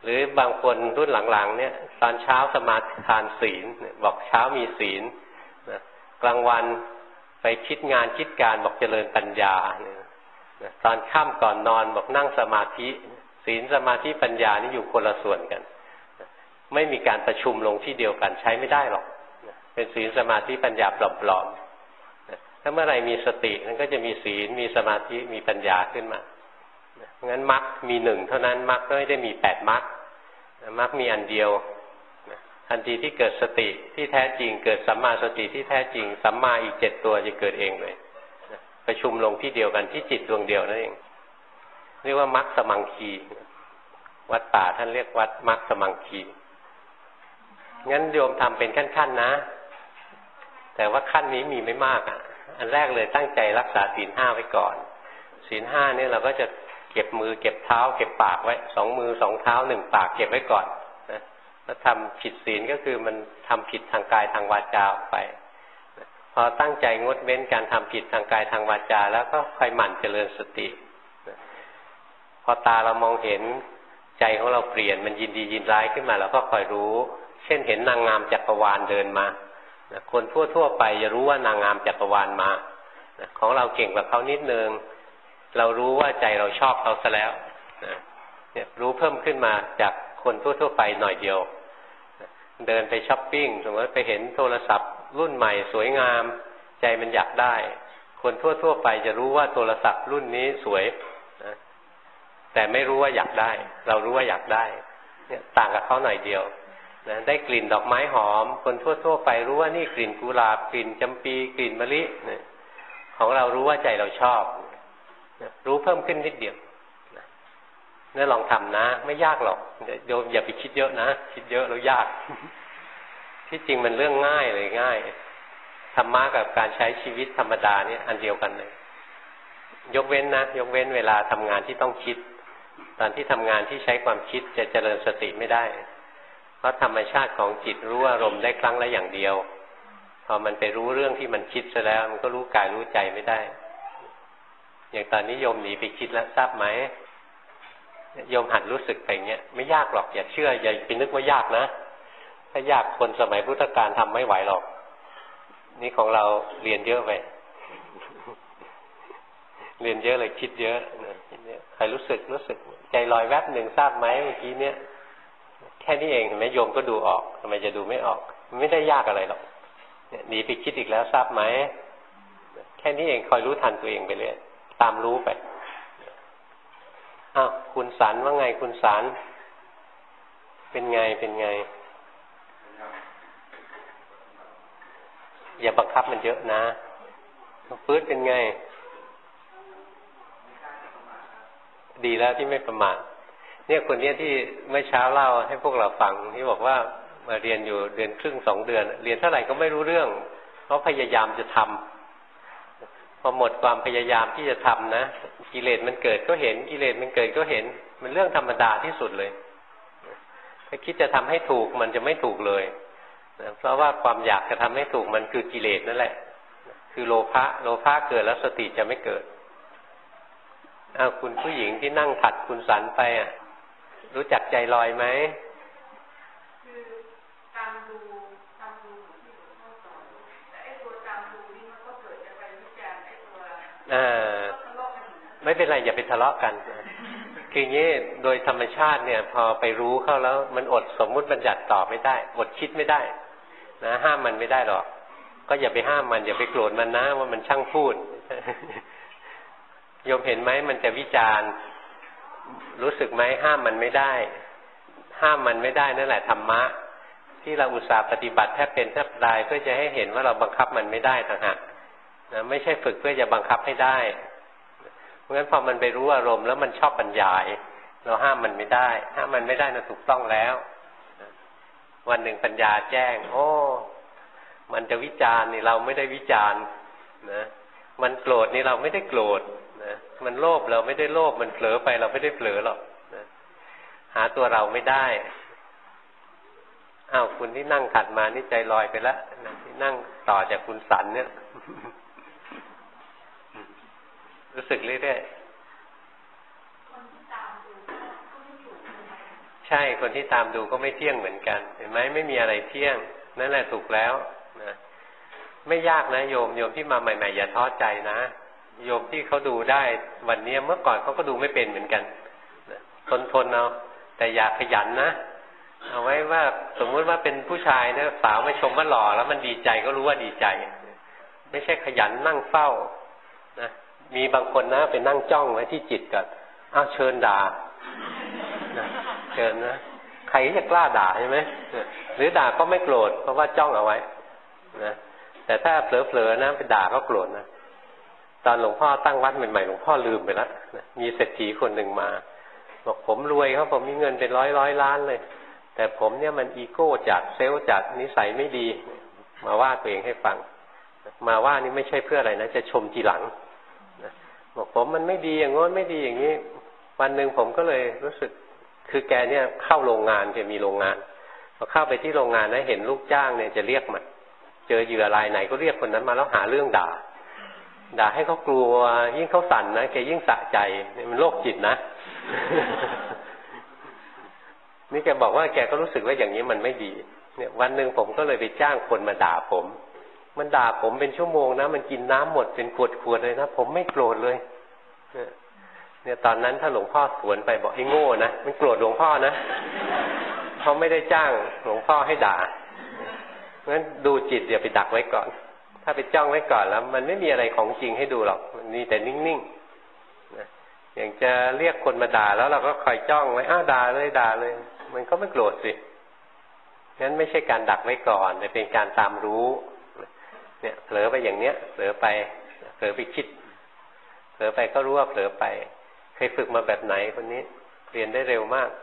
หรือบางคนรุ่นหลังๆเนี่ยตอนเช้าสมาทานศีลบอกเช้ามีศีลกลางวันไปคิดงานคิดการบอกเจริญปัญญาตอนค่ำก่อนนอนบอกนั่งสมาธิศีลสมาธิปัญญานี่อยู่คนละส่วนกันไม่มีการประชุมลงที่เดียวกันใช้ไม่ได้หรอกเป็นศีลสมาธิปัญญาปลอมๆถ้าเมื่อไรมีสติมันก็จะมีศีลมีสมาธิมีปัญญาขึ้นมางั้นมรรคมีหนึ่งเท่านั้นมรรคไม่ได้มี8มรรคมรรคมีอันเดียวทันทีที่เกิดสติที่แท้จริงเกิดสัมมาสติที่แท้จริงสัมมาอีก7ตัวจะเกิดเองเลยประชุมลงที่เดียวกันที่จิตดวงเดียวนั่นเองเรียกว่ามรรคสมังคีวัดป่าท่านเรียกวัดมรรคสมังคีงั้นโยมทำเป็นขั้นๆนะแต่ว่าขั้นนี้มีไม่มากอันแรกเลยตั้งใจรักษาศีล5ไว้ก่อนศีล5เนี่ยเราก็จะเก็บมือเก็บเท้าเก็บปากไว้2มือ2เท้า1ปากเก็บไว้ก่อนนะถ้าทำผิดศีลก็คือมันทำผิดทางกายทางวาจาออกไปพอตั้งใจงดเว้นการทำผิดทางกายทางวาจาแล้วก็ค่อยหมั่นเจริญสติพอตาเรามองเห็นใจของเราเปลี่ยนมันยินดียินร้ายขึ้นมาเราก็คอยรู้เช่นเห็นนางงามจักรวาลเดินมาคนทั่วๆไปจะรู้ว่านางงามจักรวาลมาของเราเก่งกว่าเขานิดนึงเรารู้ว่าใจเราชอบเขาซะแล้วเนี่ยรู้เพิ่มขึ้นมาจากคนทั่วๆไปหน่อยเดียวเดินไปช้อปปิ้งสมมติไปเห็นโทรศัพท์รุ่นใหม่สวยงามใจมันอยากได้คนทั่วๆไปจะรู้ว่าโทรศัพท์รุ่นนี้สวยนะแต่ไม่รู้ว่าอยากได้เรารู้ว่าอยากได้เนี่ยต่างกับเขาหน่อยเดียวนะได้กลิ่นดอกไม้หอมคนทั่วๆไปรู้ว่านี่กลิ่นกุหลาบกลิ่นจำปีกลิ่นมะลินะของเรารู้ว่าใจเราชอบนะรู้เพิ่มขึ้นนิดเดียวนะนี่ลองทำนะไม่ยากหรอกโยมอย่าไปคิดเยอะนะคิดเยอะแล้วยาก ที่จริงมันเรื่องง่ายเลยง่ายธรรมะกับการใช้ชีวิตธรรมดาเนี่ยอันเดียวกันเลยยกเว้นนะยกเว้นเวลาทำงานที่ต้องคิดตอนที่ทำงานที่ใช้ความคิดจะเจริญสติไม่ได้เพราะธรรมชาติของจิตรู้อารมณ์ได้ครั้งละอย่างเดียวพอมันไปรู้เรื่องที่มันคิดซะแล้วมันก็รู้กายรู้ใจไม่ได้อย่างตอนนี้โยมหนีไปคิดแล้วทราบไหมโยมหัดรู้สึกไปอย่างเงี้ยไม่ยากหรอกอย่าเชื่ออย่าไปนึกว่ายากนะถ้ายากคนสมัยพุทธกาลทำไม่ไหวหรอกนี่ของเราเรียนเยอะไปเรียนเยอะเลยคิดเยอะใครรู้สึกใจลอยแวบหนึ่งทราบไหมเมื่อกี้เนี้ยแค่นี้เองเห็นไหมโยมก็ดูออกทำไมจะดูไม่ออกไม่ได้ยากอะไรหรอกหนีไปคิดอีกแล้วทราบไหมแค่นี้เองคอยรู้ทันตัวเองไปเรื่อยตามรู้ไปอ้าวคุณสันว่าไงคุณสันเป็นไงอย่าบังคับมันเยอะนะฟื้นเป็นไงดีแล้วที่ไม่ประมาทเนี่ยคนนี้ที่เมื่อเช้าเล่าให้พวกเราฟังที่บอกว่ามาเรียนอยู่เดือนครึ่ง2 เดือนเรียนเท่าไหร่ก็ไม่รู้เรื่องเพราะพยายามจะทำพอหมดความพยายามที่จะทำนะกิเลสมันเกิดก็เห็นกิเลสมันเกิดก็เห็นมันเรื่องธรรมดาที่สุดเลยถ้าคิดจะทำให้ถูกมันจะไม่ถูกเลยเพราะว่าความอยากจะทำให้ถูกมันคือกิเลสนั่นแหละคือโลภะเกิดแล้วสติจะไม่เกิดคุณผู้หญิงที่นั่งถัดคุณสันไปรู้จักใจลอยไหมคือการดูที่หลวงพ่อสอนแต่ไอ้ตัวการดูนี่มันก็เกิดจะไปวิจารณ์ไอ้ตัวไม่เป็นไรอย่าไปทะเลาะกันคืออย่างนี้โดยธรรมชาติเนี่ยพอไปรู้เข้าแล้วมันอดสมมุติบัญญัติต่อไม่ได้อดคิดไม่ได้นะห้ามมันไม่ได้หรอกก็อย่าไปห้ามมันอย่าไปโกรธมันนะว่ามันช่างพูดโยมเห็นไหมมันจะวิจารณ์รู้สึกไหมห้ามมันไม่ได้นั่นแหละธรรมะที่เราอุตส่าห์ปฏิบัติแทบเป็นแทบตายเพื่อจะให้เห็นว่าเราบังคับมันไม่ได้ต่างหากนะไม่ใช่ฝึกเพื่อจะบังคับให้ได้เพราะฉะนั้นพอมันไปรู้อารมณ์แล้วมันชอบบรรยายเราห้ามมันไม่ได้นะถูกต้องแล้ววันหนึ่งปัญญาแจ้งโอ้มันจะวิจารณ์นี่เราไม่ได้วิจารณ์นะมันโกรธนี่เราไม่ได้โกรธนะมันโลภเราไม่ได้โลภมันเผลอไปเราไม่ได้เผลอหรอกนะหาตัวเราไม่ได้คุณที่นั่งถัดมานี่ใจลอยไปแล้วที่นั่งต่อจากคุณสันเนี่ยรู้สึกเรื่อยๆใใช่คนที่ตามดูก็ไม่เที่ยงเหมือนกันเห็นไหมไม่มีอะไรเที่ยงนั่นแหละถูกแล้วนะไม่ยากนะโยมที่มาใหม่ๆอย่าท้อใจนะโยมที่เขาดูได้วันนี้เมื่อก่อนเขาก็ดูไม่เป็นเหมือนกันทนเอาแต่อย่าขยันนะเอาไว้ว่าสมมุติว่าเป็นผู้ชายนะสาวมาชมว่าหล่อแล้วมันดีใจก็รู้ว่าดีใจไม่ใช่ขยันนั่งเฝ้านะมีบางคนนะไปนั่งจ้องไว้ที่จิตก่อนอ้าวเชิญด่านะเชิญนะใครจะกล้าด่าใช่ไหมหรือด่าก็ไม่โกรธเพราะว่าจ้องเอาไว้นะแต่ถ้าเผลอๆนะไปด่าก็โกรธนะตอนหลวงพ่อตั้งวัดใหม่ๆหลวงพ่อลืมไปแล้วมีเศรษฐีคนหนึ่งมาบอกผมรวยครับผมมีเงินเป็นร้อยล้านเลยแต่ผมเนี่ยมันอีโก้จัดเซลล์จัดนิสัยไม่ดีมาว่าตัวเองให้ฟังมาว่านี่ไม่ใช่เพื่ออะไรนะจะชมทีหลังบอกผมมันไม่ดีอย่างโน้นไม่ดีอย่างนี้วันหนึ่งผมก็เลยรู้สึกคือแกเนี่ยเข้าโรงงานจะมีโรงงานพอเข้าไปที่โรงงานนะเห็นลูกจ้างเนี่ยจะเรียกมาเจอเหยื่อรายไหนก็เรียกคนนั้นมาแล้วหาเรื่องด่าให้เขากลัวยิ่งเขาสั่นนะแกยิ่งสะใจนี่มันโรคจิตนะนี่แกบอกว่าแกก็รู้สึกว่าอย่างนี้มันไม่ดีเนี่ยวันหนึ่งผมก็เลยไปจ้างคนมาด่าผมมันด่าผมเป็นชั่วโมงนะมันกินน้ำหมดเป็นขวดเลยนะผมไม่โกรธเลยเนี่ยตอนนั้นถ้าหลวงพ่อสวนไปบอกไอ้โง่นะมันโกรธหลวงพ่อนะเขาไม่ได้จ้างหลวงพ่อให้ด่าเพราะฉะนั้นดูจิตอย่าไปดักไว้ก่อนถ้าไปจ้องไว้ก่อนแล้วมันไม่มีอะไรของจริงให้ดูหรอกมันมีแต่นิ่งๆนะอย่างจะเรียกคนมาด่าแล้วเราก็คอยจ้องไว้ด่าเลยมันก็ไม่โกรธสิงั้นไม่ใช่การดักไว้ก่อนแต่เป็นการตามรู้เนี่ยเผลอไปอย่างเนี้ยเผลอไปคิดเผลอไปก็รู้ว่าเผลอไปเคยฝึกมาแบบไหนคนนี้เรียนได้เร็วมาก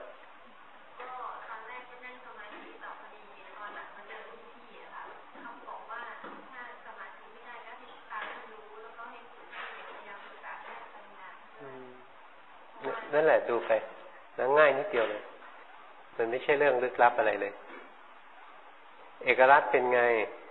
นั่นแหละดูไปแล้วง่ายนิดเดียวเลยมันไม่ใช่เรื่องลึกลับอะไรเลยเอกรัตน์เป็นไง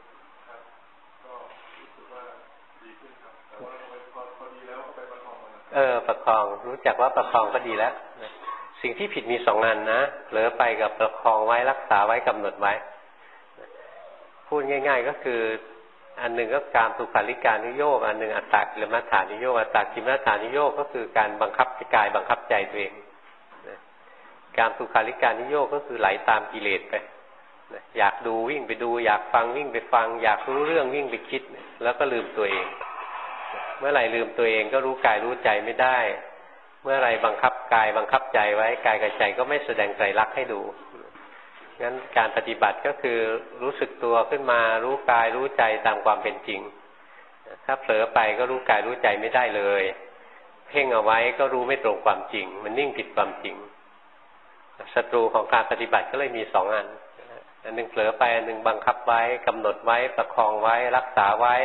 ประคองรู้จักว่าประคองก็ดีแล้วสิ่งที่ผิดมี2 อันนะเผลอไปกับประคองไว้รักษาไว้กำหนดไว้พูดง่ายๆก็คืออันหนึ่งก็การสุขาริการนุโยคอันหนึ่งอัตตกิลมัฏฐานุโยคอัตตกิลมัฏฐานุโยคก็คือการบังคับกายบังคับใจตัวเองการสุขาริการนุโยคก็คือไหลตามกิเลสไปอยากดูวิ่งไปดูอยากฟังวิ่งไปฟังอยากรู้เรื่องวิ่งไปคิดแล้วก็ลืมตัวเองเมื่อไหร่ลืมตัวเองก็รู้กายรู้ใจไม่ได้เมื่อไหร่บังคับกายบังคับใจไว้กายกับใจก็ไม่แสดงไตรลักษณ์ให้ดูงั้นการปฏิบัติก็คือรู้สึกตัวขึ้นมารู้กายรู้ใจตามความเป็นจริงถ้าเผลอไปก็รู้กายรู้ใจไม่ได้เลยเพ่งเอาไว้ก็รู้ไม่ตรงความจริงมันนิ่งผิดความจริงศัตรูของการปฏิบัติก็เลยมี2 อันอันหนึ่งเผลอไปอันหนึ่งบังคับไว้กำหนดไว้ประคองไว้รักษาไว้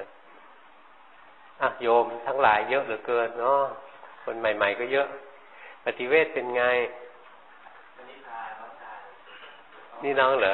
โยมทั้งหลายเยอะเหลือเกินเนาะคนใหม่ๆก็เยอะปฏิเวทเป็นไงนี่น้องเหรอ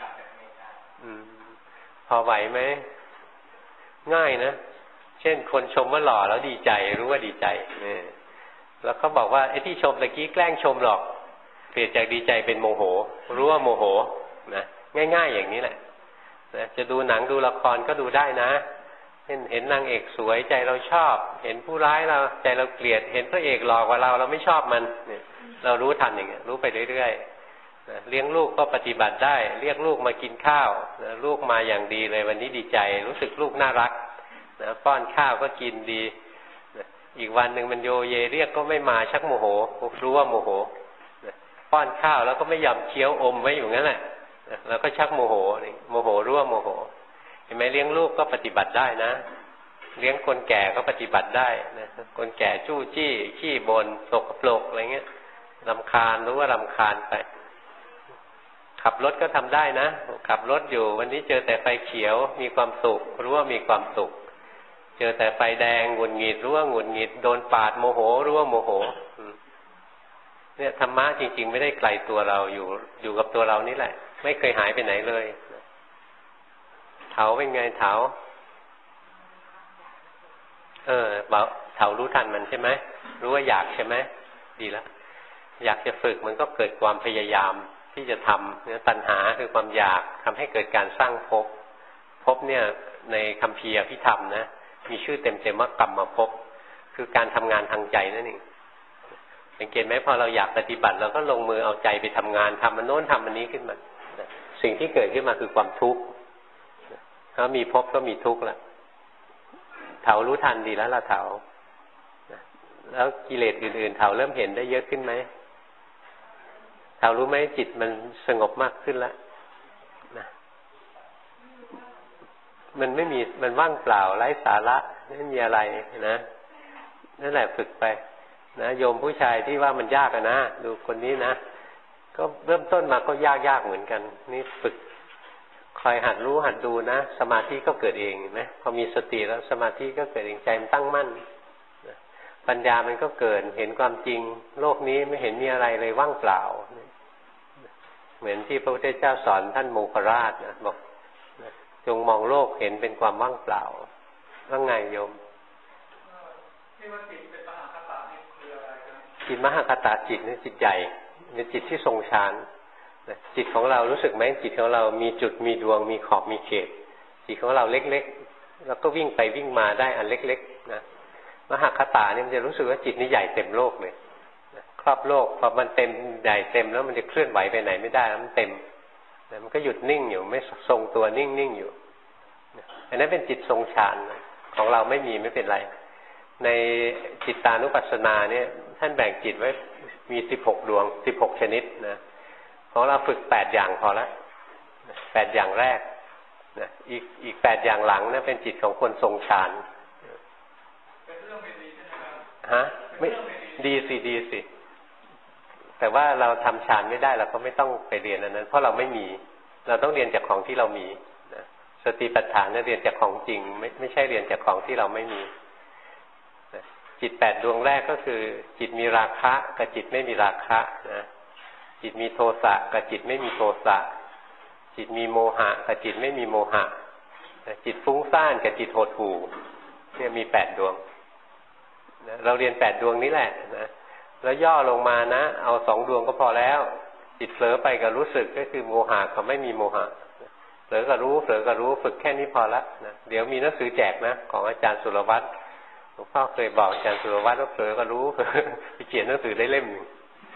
พอไหวไหมง่ายนะเช่นคนชมว่าหล่อแล้วดีใจรู้ว่าดีใจเนี่ยแล้วเขาบอกว่าไอ้ที่ชมตะกี้แกล้งชมหรอกเปลี่ยนจากดีใจเป็นโมโหรู้ว่าโมโหนะง่ายๆอย่างนี้แหละนะจะดูหนังดูละครก็ดูได้นะเห็นนางเอกสวยใจเราชอบเห็นผู้ร้ายเราใจเราเกลียดเห็นพระเอกหล่อกว่าเราไม่ชอบมันเนี่ยเรารู้ทันอย่างเงี้ยรู้ไปเรื่อยๆเลี้ยงลูกก็ปฏิบัติได้เรียกลูกมากินข้าวลูกมาอย่างดีเลยวันนี้ดีใจรู้สึกลูกน่ารักป้อนข้าวก็กินดีอีกวันหนึ่งมันโยเยเรียกก็ไม่มาชักโมโหรู้ว่าโมโหป้อนข้าวแล้วก็ไม่ยอมเคี้ยวอมไว้อยู่งั้นแหละแล้วก็ชักโมโหนี่โมโหรู้ว่าโมโหเห็นไหมเลี้ยงลูกก็ปฏิบัติได้นะเลี้ยงคนแก่ก็ปฏิบัติได้นะคนแก่จู้จี้ขี้บ่นสกปรกอะไรเงี้ยรำคาญรู้ว่ารำคาญไปขับรถก็ทำได้นะขับรถอยู่วันนี้เจอแต่ไฟเขียวมีความสุขรู้ว่ามีความสุขเจอแต่ไฟแดงหงุดหงิดรู้ว่าหงุดหงิดโดนปาดโมโหรู้ว่าโมโหเนี่ยธรรมะจริงๆไม่ได้ไกลตัวเราอยู่กับตัวเรานี่แหละไม่เคยหายไปไหนเลยเถาเป็นไงเถาเถารู้ทันมันใช่ไหมรู้ว่าอยากใช่ไหมดีแล้วอยากจะฝึกมันก็เกิดความพยายามที่จะทำเนี่ยตัณหาคือความอยากทำให้เกิดการสร้างภพภพเนี่ยในคัมภีร์อภิธรรมนะมีชื่อเต็มๆว่ากรรมภพคือการทำงานทางใจนั่นเองสังเกตไหมพอเราอยากปฏิบัติเราก็ลงมือเอาใจไปทำงานทำมันโน้นทำมันนี้ขึ้นมาสิ่งที่เกิดขึ้นมาคือความทุกข์ถ้ามีภพก็มีทุกข์ละเถารู้ทันดีแล้วล่ะเถาแล้วกิเลสอื่นๆเถาเริ่มเห็นได้เยอะขึ้นไหมเถารู้ไหมจิตมันสงบมากขึ้นแล้วนะมันไม่มีมันว่างเปล่าไร้สาระไม่มีอะไรนะนั่นแหละฝึกไปนะโยมผู้ชายที่ว่ามันยากนะดูคนนี้นะก็เริ่มต้นมาก็ยากเหมือนกันนี่ฝึกคอยหัดรู้หัดดูนะสมาธิก็เกิดเองนะพอมีสติแล้วสมาธิก็เกิดเองใจมันตั้งมั่นปัญญามันก็เกิดเห็นความจริงโลกนี้ไม่เห็นมีอะไรเลยว่างเปล่าเหมือนที่พระพุทธเจ้าสอนท่านโมคคัลลานะบอกจงมองโลกเห็นเป็นความว่างเปล่าว่าไงโยมที่ว่าจิตเป็นมหาคตานี่คืออะไรครับจิตมหาคตาจิตนี่จิตใหญ่เป็นจิตที่ทรงฌานจิตของเรารู้สึกไหมจิตของเรามีจุดมีดวงมีขอบมีเขตจิตของเราเล็กๆแล้วก็วิ่งไปวิ่งมาได้อันเล็กๆนะมหาคตาเนี่ยมันจะรู้สึกว่าจิตนี้ใหญ่เต็มโลกเลยครอบโลกพอมันเต็มใหญ่เต็มแล้วมันจะเคลื่อนไหวไปไหนไม่ได้แล้วมันเต็มมันก็หยุดนิ่งอยู่ไม่ทรงตัวนิ่งๆอยู่อันนั้นเป็นจิตทรงฌานของเราไม่มีไม่เป็นไรในจิตตานุปัสสนาเนี่ยท่านแบ่งจิตไว้มี16ดวง16ชนิดนะของเราฝึก8อย่างพอละ8อย่างแรกนะอีก8อย่างหลังนะเป็นจิตของคนทรงฌานเป็นเรื่องไม่ดีใช่ไหมครับฮะไม่ดีสิแต่ว่าเราทำฌานไม่ได้เราก็ไม่ต้องไปเรียนอันนั้นเพราะเราไม่มีเราต้องเรียนจากของที่เรามีนะสติปัฏฐานเนี่ยเรียนจากของจริงไม่ใช่เรียนจากของที่เราไม่มีนะจิต8ดวงแรกก็คือจิตมีราคะกับจิตไม่มีราคะนะจิตมีโทสะกับจิตไม่มีโทสะจิตมีโมหะกับจิตไม่มีโมหะจิตฟุ้งซ่านกับจิตหดหู่เนี่ยมี8ดวงนะเราเรียน8ดวงนี้แหละนะแล้วย่อลงมานะเอา2ดวงก็พอแล้วจิตเผลอไปกับรู้สึกก็คือโมหะกับไม่มีโมหะเผลอกับรู้ฝึกแค่นี้พอละนะเดี๋ยวมีหนังสือแจกนะของอาจารย์สุรวัตรหลวงพ่อเคยบอกอาจารย์สุรวัตรว่าเผลอกับรู้ไปเขียนหนังสือได้เล่มหนึ่ง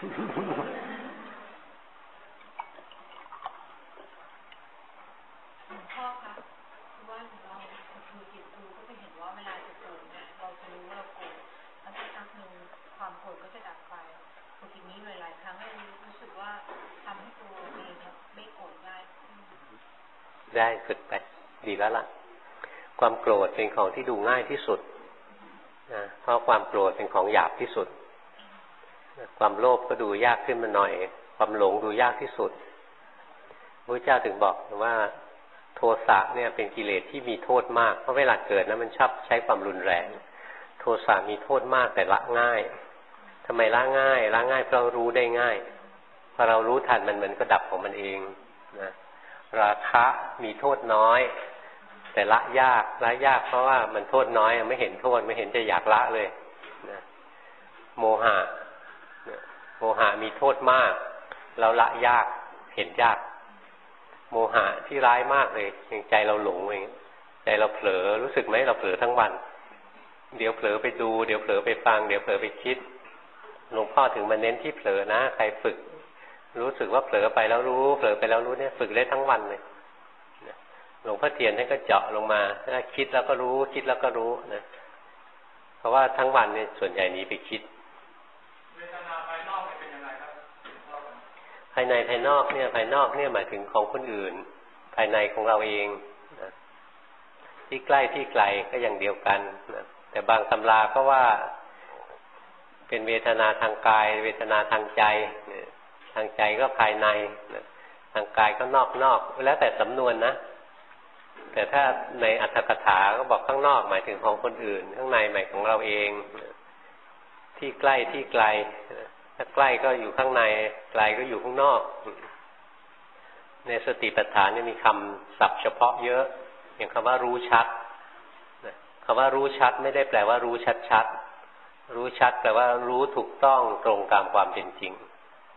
ได้ฝึกไปดีแล้วล่ะความโกรธเป็นของที่ดูง่ายที่สุดนะเพราะความโกรธเป็นของหยาบที่สุดความโลภก็ดูยากขึ้นมาหน่อยความหลงดูยากที่สุดพระเจ้าถึงบอกว่าโทสะเนี่ยเป็นกิเลสที่มีโทษมากเพราะเวลาเกิดนะมันชอบใช้ความรุนแรงโทสะมีโทษมากแต่ละง่ายทำไมละง่ายเพราะรู้ได้ง่ายพอเรารู้ทันมันก็ดับของมันเองนะราคะมีโทษน้อยแต่ละยากเพราะว่ามันโทษน้อยไม่เห็นโทษไม่เห็นจะอยากละเลยนะโมหะมีโทษมากเราละยากเห็นยากโมหะที่ร้ายมากเลยอย่างใจเราหลงเองใจเราเผลอรู้สึกไหมเราเผลอทั้งวันเดี๋ยวเผลอไปดูเดี๋ยวเผลอไปฟังเดี๋ยวเผลอไปคิดหลวงพ่อถึงมาเน้นที่เผลอนะใครฝึกรู้สึกว่าเผลอไปแล้วรู้เผลอไปแล้วรู้เนี่ยฝึกได้ทั้งวันเลยหลวงพ่อเทียนท่านก็เจาะลงมาถ้าคิดแล้วก็รู้คิดแล้วก็รู้นะเพราะว่าทั้งวันเนี่ยส่วนใหญ่หนีไปคิดเวทนาภายนอกเป็นยังไงครับภายในภายนอกเนี่ยหมายถึงของคนอื่นภายในของเราเองนะที่ใกล้ที่ไกลก็อย่างเดียวกันนะแต่บางตำราก็ว่าเป็นเวทนาทางกายเวทนาทางใจทางใจก็ภายในทางกายก็นอกแล้วแต่สำนวนนะแต่ถ้าในอรรถกถาก็บอกข้างนอกหมายถึงของคนอื่นข้างในหมายของเราเองที่ใกล้ที่ไกลถ้าใกล้ก็อยู่ข้างในไกลก็อยู่ข้างนอกในสติปัฏฐานเนี่ยมีคำศัพท์เฉพาะเยอะอย่างคำว่ารู้ชัดคำว่ารู้ชัดไม่ได้แปลว่ารู้ชัดรู้ชัดแปลว่ารู้ถูกต้องตรงตามความเป็นจริง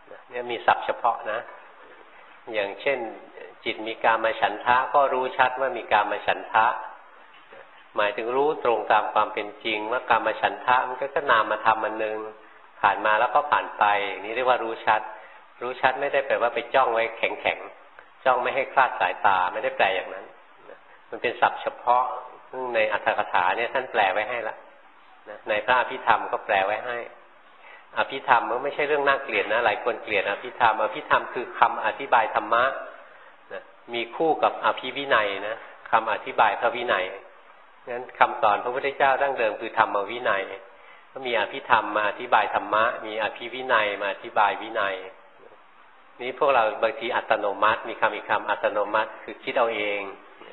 เนี่ยมีศัพท์เฉพาะนะอย่างเช่นจิตมีกามฉันทะก็รู้ชัดว่ามีกามฉันทะหมายถึงรู้ตรงตามความเป็นจริงว่ากามฉันทะมันก็นามธรรมอันนึงผ่านมาแล้วก็ผ่านไปนี่เรียกว่ารู้ชัดรู้ชัดไม่ได้แปลว่าไปจ้องไว้แข็งๆจ้องไม่ให้คลาดสายตาไม่ได้แปลอย่างนั้นมันเป็นศัพท์เฉพาะซึ่งในอรรถกถาเนี่ยท่านแปลไว้ให้ละในพระอภิธรรมก็แปลไว้ให้อภิธรรมมันไม่ใช่เรื่องน่าเกลียดนะหลายคนเกลียดอภิธรรมอภิธรรมคือคำอธิบายธรรมะมีคู่กับอภิวินัยนะคำอธิบายพระวินัยงั้นคำสอนพระพุทธเจ้าดั้งเดิมคือธรรมวินัยก็มีอภิธรรมมาอธิบายธรรมะมีอภิวินัยมาอธิบายวินัยนี้พวกเราบางทีอัตโนมัติมีคำอีกคำอัตโนมัติคือคิดเอาเอง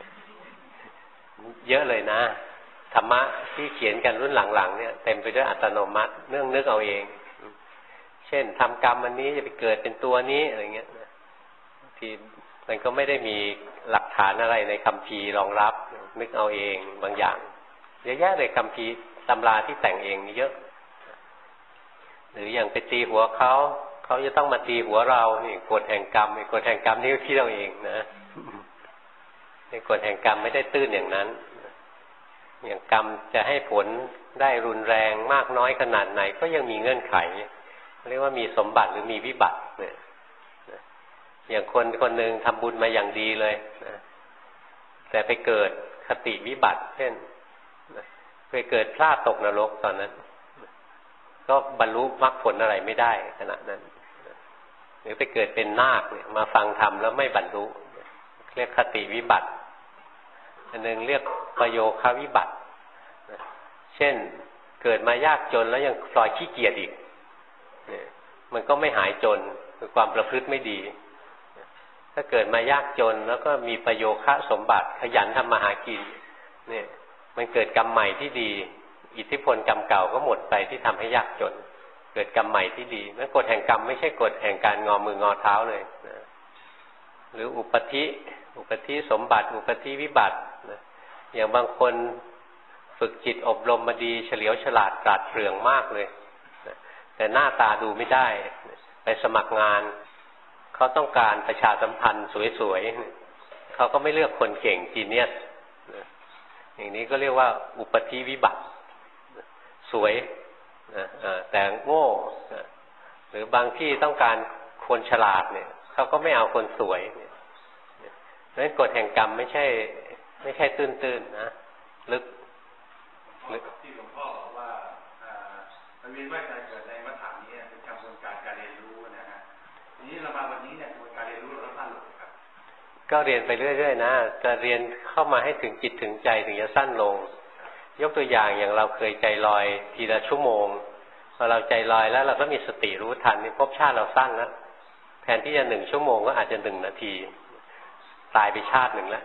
เยอะเลยนะธรรมะที่เขียนกันรุ่นหลังๆเนี่ยเต็มไปด้วยอัตโนมัติเรื่องนึกเอาเองเช่นทำกรรมอันนี้จะไปเกิดเป็นตัวนี้อะไรเงี้ยที่มันก็ไม่ได้มีหลักฐานอะไรในคัมภีร์รองรับนึกเอาเองบางอย่างเยอะแยะเลยคัมภีร์ตำราที่แต่งเองเยอะหรืออย่างไปตีหัวเขาจะต้องมาตีหัวเรานี่กฎแห่งกรรมกฎแห่งกรรมนี่ก็คิดเอาเองนะในกฎแห่งกรรมไม่ได้ตื้นอย่างนั้นอย่างกรรมจะให้ผลได้รุนแรงมากน้อยขนาดไหนก็ยังมีเงื่อนไขเรียกว่ามีสมบัติหรือมีวิบัติเนี่ยอย่างคนหนึ่งทำบุญมาอย่างดีเลยนะแต่ไปเกิดคติวิบัติเช่นไปเกิดพลาดตกนรกตอนนั้นก็บรรลุมรรคผลอะไรไม่ได้ขณะนั้นหรือไปเกิดเป็นนาคเนี่ยมาฟังธรรมแล้วไม่บรรลุเรียกคติวิบัติอันนึงเรียกประโยควิบัติเช่นเกิดมายากจนแล้วยังพลอยขี้เกียจอีกเนี่ยมันก็ไม่หายจนคือความประพฤติไม่ดีถ้าเกิดมายากจนแล้วก็มีประโยคะสมบัติขยันทำมาหากินเนี่ยมันเกิดกรรมใหม่ที่ดีอิทธิพลกรรมเก่าก็หมดไปที่ทำให้ยากจนเกิดกรรมใหม่ที่ดีนั่นกฎแห่งกรรมไม่ใช่กฎแห่งการงอมืองอเท้าเลยนะหรืออุปธิสมบัติอุปธิวิบัตินะอย่างบางคนฝึกจิตอบรมมาดีเฉลียวฉลาดปราดเปรื่องมากเลยนะแต่หน้าตาดูไม่ได้ไปสมัครงานเขาต้องการประชาสัมพันธ์สวยๆเขาก็ไม่เลือกคนเก่งจีเนียสอย่างนี้ก็เรียกว่าอุปธิวิบัติสวยแต่โง่หรือบางที่ต้องการคนฉลาดเนี่ยเขาก็ไม่เอาคนสวยเพราะฉะนั้นกฎแห่งกรรมไม่ใช่ตื้นๆนะลึกที่หลวงพ่อบอกว่ามันมีว่าการเกิดในวัฏฏะนี้เป็นกระบวนการการเรียนรู้นะฮะทีนี้เรามาวันนี้เนี่ยกระบวนการเรียนรู้เราสั้นลงครับก็เรียนไปเรื่อยๆนะจะเรียนเข้ามาให้ถึงจิตถึงใจถึงจะสั้นลงยกตัวอย่างเราเคยใจลอยทีละชั่วโมงพอเราใจลอยแล้วเราก็มีสติรู้ทันนี่ภพชาติเราสั้นแล้วแทนที่จะ1 ชั่วโมงก็อาจจะ1 นาทีตายไปชาติหนึ่งแล้ว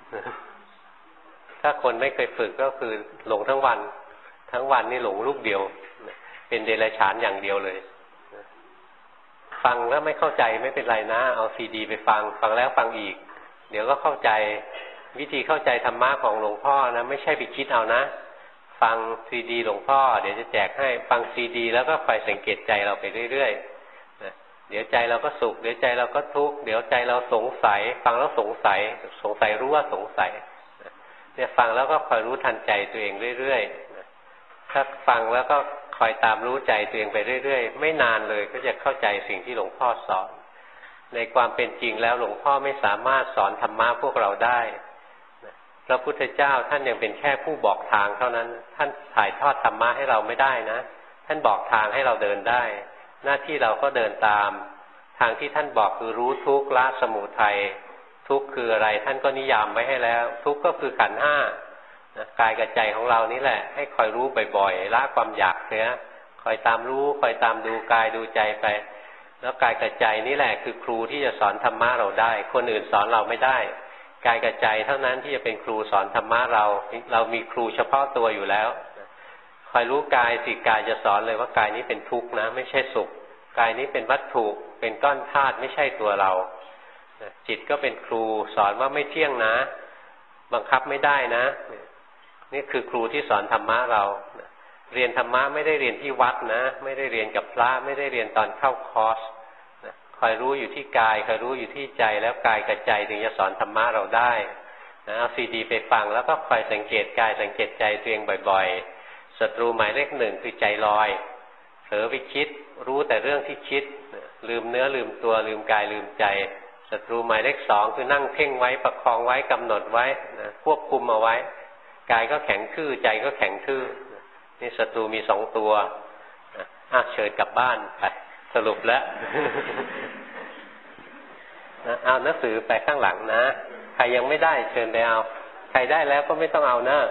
ถ้าคนไม่เคยฝึกก็คือหลงทั้งวันนี่หลงลูกเดียวเป็นเดรัจฉานอย่างเดียวเลยฟังแล้วไม่เข้าใจไม่เป็นไรนะเอาซีดีไปฟังแล้วฟังอีกเดี๋ยวก็เข้าใจวิธีเข้าใจธรรมะของหลวงพ่อนะไม่ใช่ไปคิดเอานะฟังซีดีหลวงพ่อเดี๋ยวจะแจกให้ฟังซีดีแล้วก็คอยสังเกตใจเราไปเรื่อยๆเดี๋ยวใจเราก็สุขเดี๋ยวใจเราก็ทุกข์เดี๋ยวใจเราสงสัยฟังแล้วสงสัยรู้ว่าสงสัยเนี่ยฟังแล้วก็คอยรู้ทันใจตัวเองเรื่อยๆถ้าฟังแล้วก็คอยตามรู้ใจตัวเองไปเรื่อยๆไม่นานเลยก็จะเข้าใจสิ่งที่หลวงพ่อสอนในความเป็นจริงแล้วหลวงพ่อไม่สามารถสอนธรรมะพวกเราได้พระพุทธเจ้าท่านยังเป็นแค่ผู้บอกทางเท่านั้นท่านถ่ายทอดธรรมะให้เราไม่ได้นะท่านบอกทางให้เราเดินได้หน้าที่เราก็เดินตามทางที่ท่านบอกคือรู้ทุกข์ละสมุทัยทุกข์คืออะไรท่านก็นิยามไว้ให้แล้วทุกข์ก็คือขันธ์ 5กายกับใจของเรานี่แหละให้คอยรู้บ่อยๆละความอยากเสียคอยตามรู้คอยตามดูกายดูใจไปแล้วกายกับใจนี่แหละคือครูที่จะสอนธรรมะเราได้คนอื่นสอนเราไม่ได้กายกับใจเท่านั้นที่จะเป็นครูสอนธรรมะเรามีครูเฉพาะตัวอยู่แล้วคอยรู้กายสิกายจะสอนเลยว่ากายนี้เป็นทุกข์นะไม่ใช่สุขกายนี้เป็นวัตถุเป็นก้อนธาตุไม่ใช่ตัวเราจิตก็เป็นครูสอนว่าไม่เที่ยงนะบังคับไม่ได้นะนี่คือครูที่สอนธรรมะเราเรียนธรรมะไม่ได้เรียนที่วัดนะไม่ได้เรียนกับพระไม่ได้เรียนตอนเข้าคอร์สคอยรู้อยู่ที่กายคอยรู้อยู่ที่ใจแล้วกายกับใจถึงจะสอนธรรมะเราได้นะเอาซีดีไปฟังแล้วก็คอยสังเกตกายสังเกตใจตัวเองบ่อยๆศัตรูหมายเลขหนึ่งคือใจลอยเผลอไปคิดรู้แต่เรื่องที่คิดลืมเนื้อลืมตัวลืมกายลืมใจศัตรูหมายเลขสองคือนั่งเพ่งไว้ประคองไว้กำหนดไว้นะควบคุมเอาไว้กายก็แข็งทื่อใจก็แข็งทื่อนี่ศัตรูมี2 ตัวเชิญกลับบ้านไปสรุปแล้วเอาหนังสือไปข้างหลังนะใครยังไม่ได้เชิญไปเอาใครได้แล้วก็ไม่ต้องเอานะ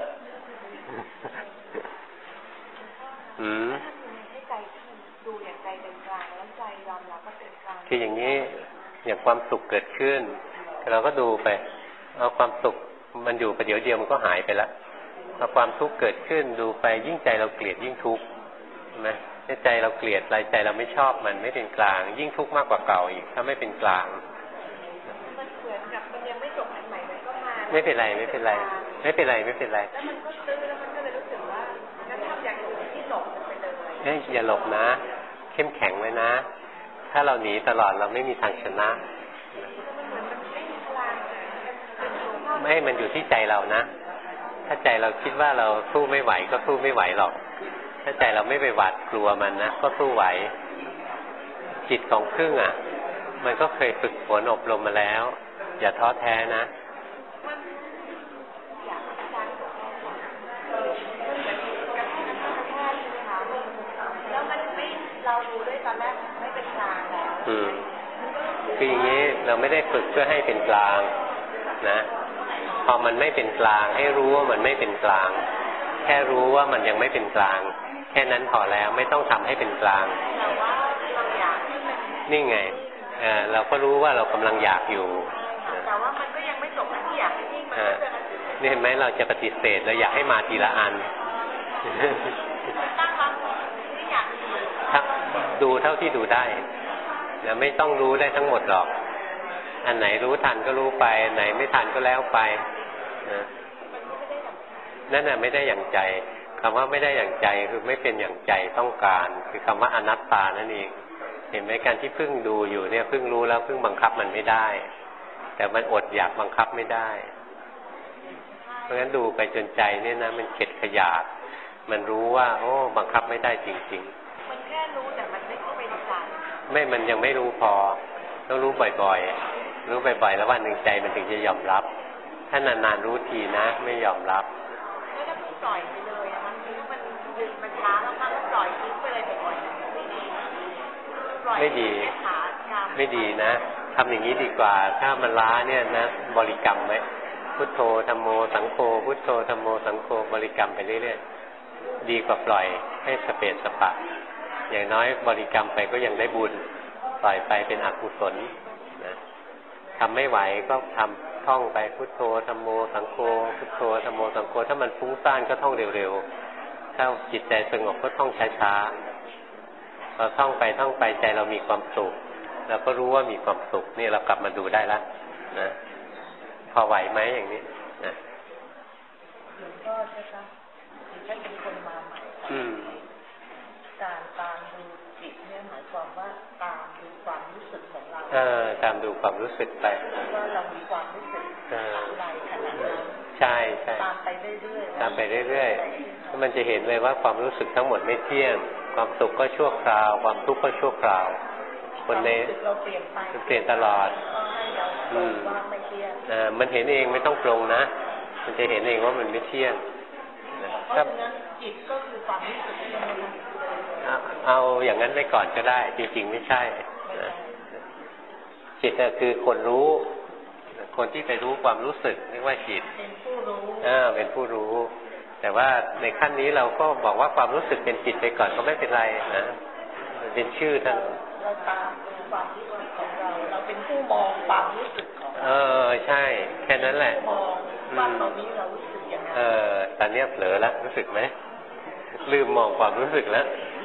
ให้ใจดูอย่างใจเป็นกลางแล้วใจยอมรับว่าเป็นกลางคืออย่างนี้อย่างความสุขเกิดขึ้นเราก็ดูไปเอาความสุขมันอยู่ประเดี๋ยวเดียวมันก็หายไปแล้วพอความทุกข์เกิดขึ้นดูไปยิ่งใจเราเกลียดยิ่งทุกข์ใช่ไหมใจเราเกลียดใจเราไม่ชอบมันไม่เป็นกลางยิ่งทุกข์มากกว่าเก่าอีกถ้าไม่เป็นกลางมันเหมือนกับมันยังไม่จบอันใหม่มันก็มาไม่เป็นไรไม่เป็นไรไม่เป็นไรไม่เป็นไรแล้วมันก็ตื้อแล้วมันก็เลยรู้สึกว่างั้นทำอย่างอื่นที่หลบมันไปเลยอย่าหลบนะเข้มแข็งไว้นะถ้าเราหนีตลอดเราไม่มีทางชนะไม่มันอยู่ที่ใจเรานะถ้าใจเราคิดว่าเราสู้ไม่ไหวก็สู้ไม่ไหวหรอกถ้าใจเราไม่ไปหวาดกลัวมันนะก็สู้ไหวจิตของพึ่งมันก็เคยฝึกฝนอบรมมาแล้วอย่าท้อแท้นะแล้วมันไม่เราดูด้วยตอนแรกไม่เป็นกลางแล้วคืออย่างนี้เราไม่ได้ฝึกเพื่อให้เป็นกลางนะพอมันไม่เป็นกลางให้รู้ว่ามันไม่เป็นกลางแค่รู้ว่ามันยังไม่เป็นกลางแค่นั้นพอแล้วไม่ต้องทำให้เป็นกลางนี่ไงเราก็รู้ว่าเรากำลังอยากอยู่แต่ว่ามันก็ยังไม่จบที่อยากให้นิ่งมันก็จะนี่เห็นไหมเราจะปฏิเสธเราอยากให้มาทีละอันตั้งรับไม่อยากดูเท่าที่ดูได้นะไม่ต้องรู้ได้ทั้งหมดหรอกอันไหนรู้ทันก็รู้ไปอันไหนไม่ทันก็แล้วไปนะนั่นน่ะไม่ได้อย่างใจคำว่าไม่ได้อย่างใจคือไม่เป็นอย่างใจต้องการคือคำว่าอนัตตานั่นเองเห็นไหมการที่พึ่งดูอยู่เนี่ยพึ่งรู้แล้วพึ่งบังคับมันไม่ได้แต่มันอดอยากบังคับไม่ได้เพราะฉะนั้นดูไปจนใจเนี่ยนะมันเข็ดขยาดมันรู้ว่าโอ้บังคับไม่ได้จริงๆมันแค่รู้แต่มันไม่เป็นใจไม่มันยังไม่รู้พอต้องรู้บ่อยๆรู้บ่อยๆแล้ววันหนึ่งใจมันถึงจะยอมรับถ้านานๆรู้ทีนะไม่ยอมรับไม่ได้ปล่อยไปเลยมันคือมันช้าแล้วมันก็ปล่อยทิ้งไปเลยบ่อยๆไม่ดีไม่ดีนะทำอย่างนี้ดีกว่าถ้ามันล้าเนี่ยนะบริกรรมไว้พุทโธธัมโมสังโฆพุทโธธัมโมสังโฆบริกรรมไปเรื่อยๆดีกว่าปล่อยให้สเปสสปะอย่างน้อยบริกรรมไปก็ยังได้บุญปล่อยไปเป็นอกุศลนะทำไม่ไหวก็ทำท่องไปพุทโธธัมโมสังโฆพุทโธธัมโมสังโฆถ้ามันฟุ้งซ่านก็ท่องเร็วๆถ้าจิตใจสงบก็ท่องช้าๆเราท่องไปใจเรามีความสุขเราก็รู้ว่ามีความสุขนี่เรากลับมาดูได้แล้วนะพอไหวไหมอย่างนี้นะก็ใช่ค่ะถ้าเป็นคนมาใหม่การตามดูจิตเนี่ยหมายความว่าตามดูความรู้สึกของเราตามดูความรู้สึกไปว่าเรามีความรู้สึกอะไรขนาดนั้นใช่ตามไปเรื่อยๆตามไปเรื่อยๆมันจะเห็นเลยว่าความรู้สึกทั้งหมดไม่เที่ยงความสุขก็ชั่วคราวความทุกข์ก็ชั่วคราวคนในเราเปลี่ยนไปเปลี่ยนตลอดมันเห็นเองไม่ต้องปรุงนะมันจะเห็นเองว่ามันไม่เที่ยงเพราะฉะนั้นจิตก็คือความรู้สึกเอาอย่างนั้นไปก่อนก็ได้จริงๆไม่ใช่จิตคือคนรู้คนที่ไปรู้ความรู้สึกเรียกว่าจิตเป็นผู้รู้เป็นผู้รู้แต่ว่าในขั้นนี้เราก็บอกว่าความรู้สึกเป็นจิตไปก่อนก็ไม่เป็นไรนะเป็นชื่อท่านเราตามความรู้สึกของเราเป็นผู้มองความรู้สึกของใช่แค่นั้นแหละมองว่าตอนนี้เรารู้สึกยังไงตอนนี้เผลอแล้วรู้สึกไหมลืมมองความรู้สึกแล้ว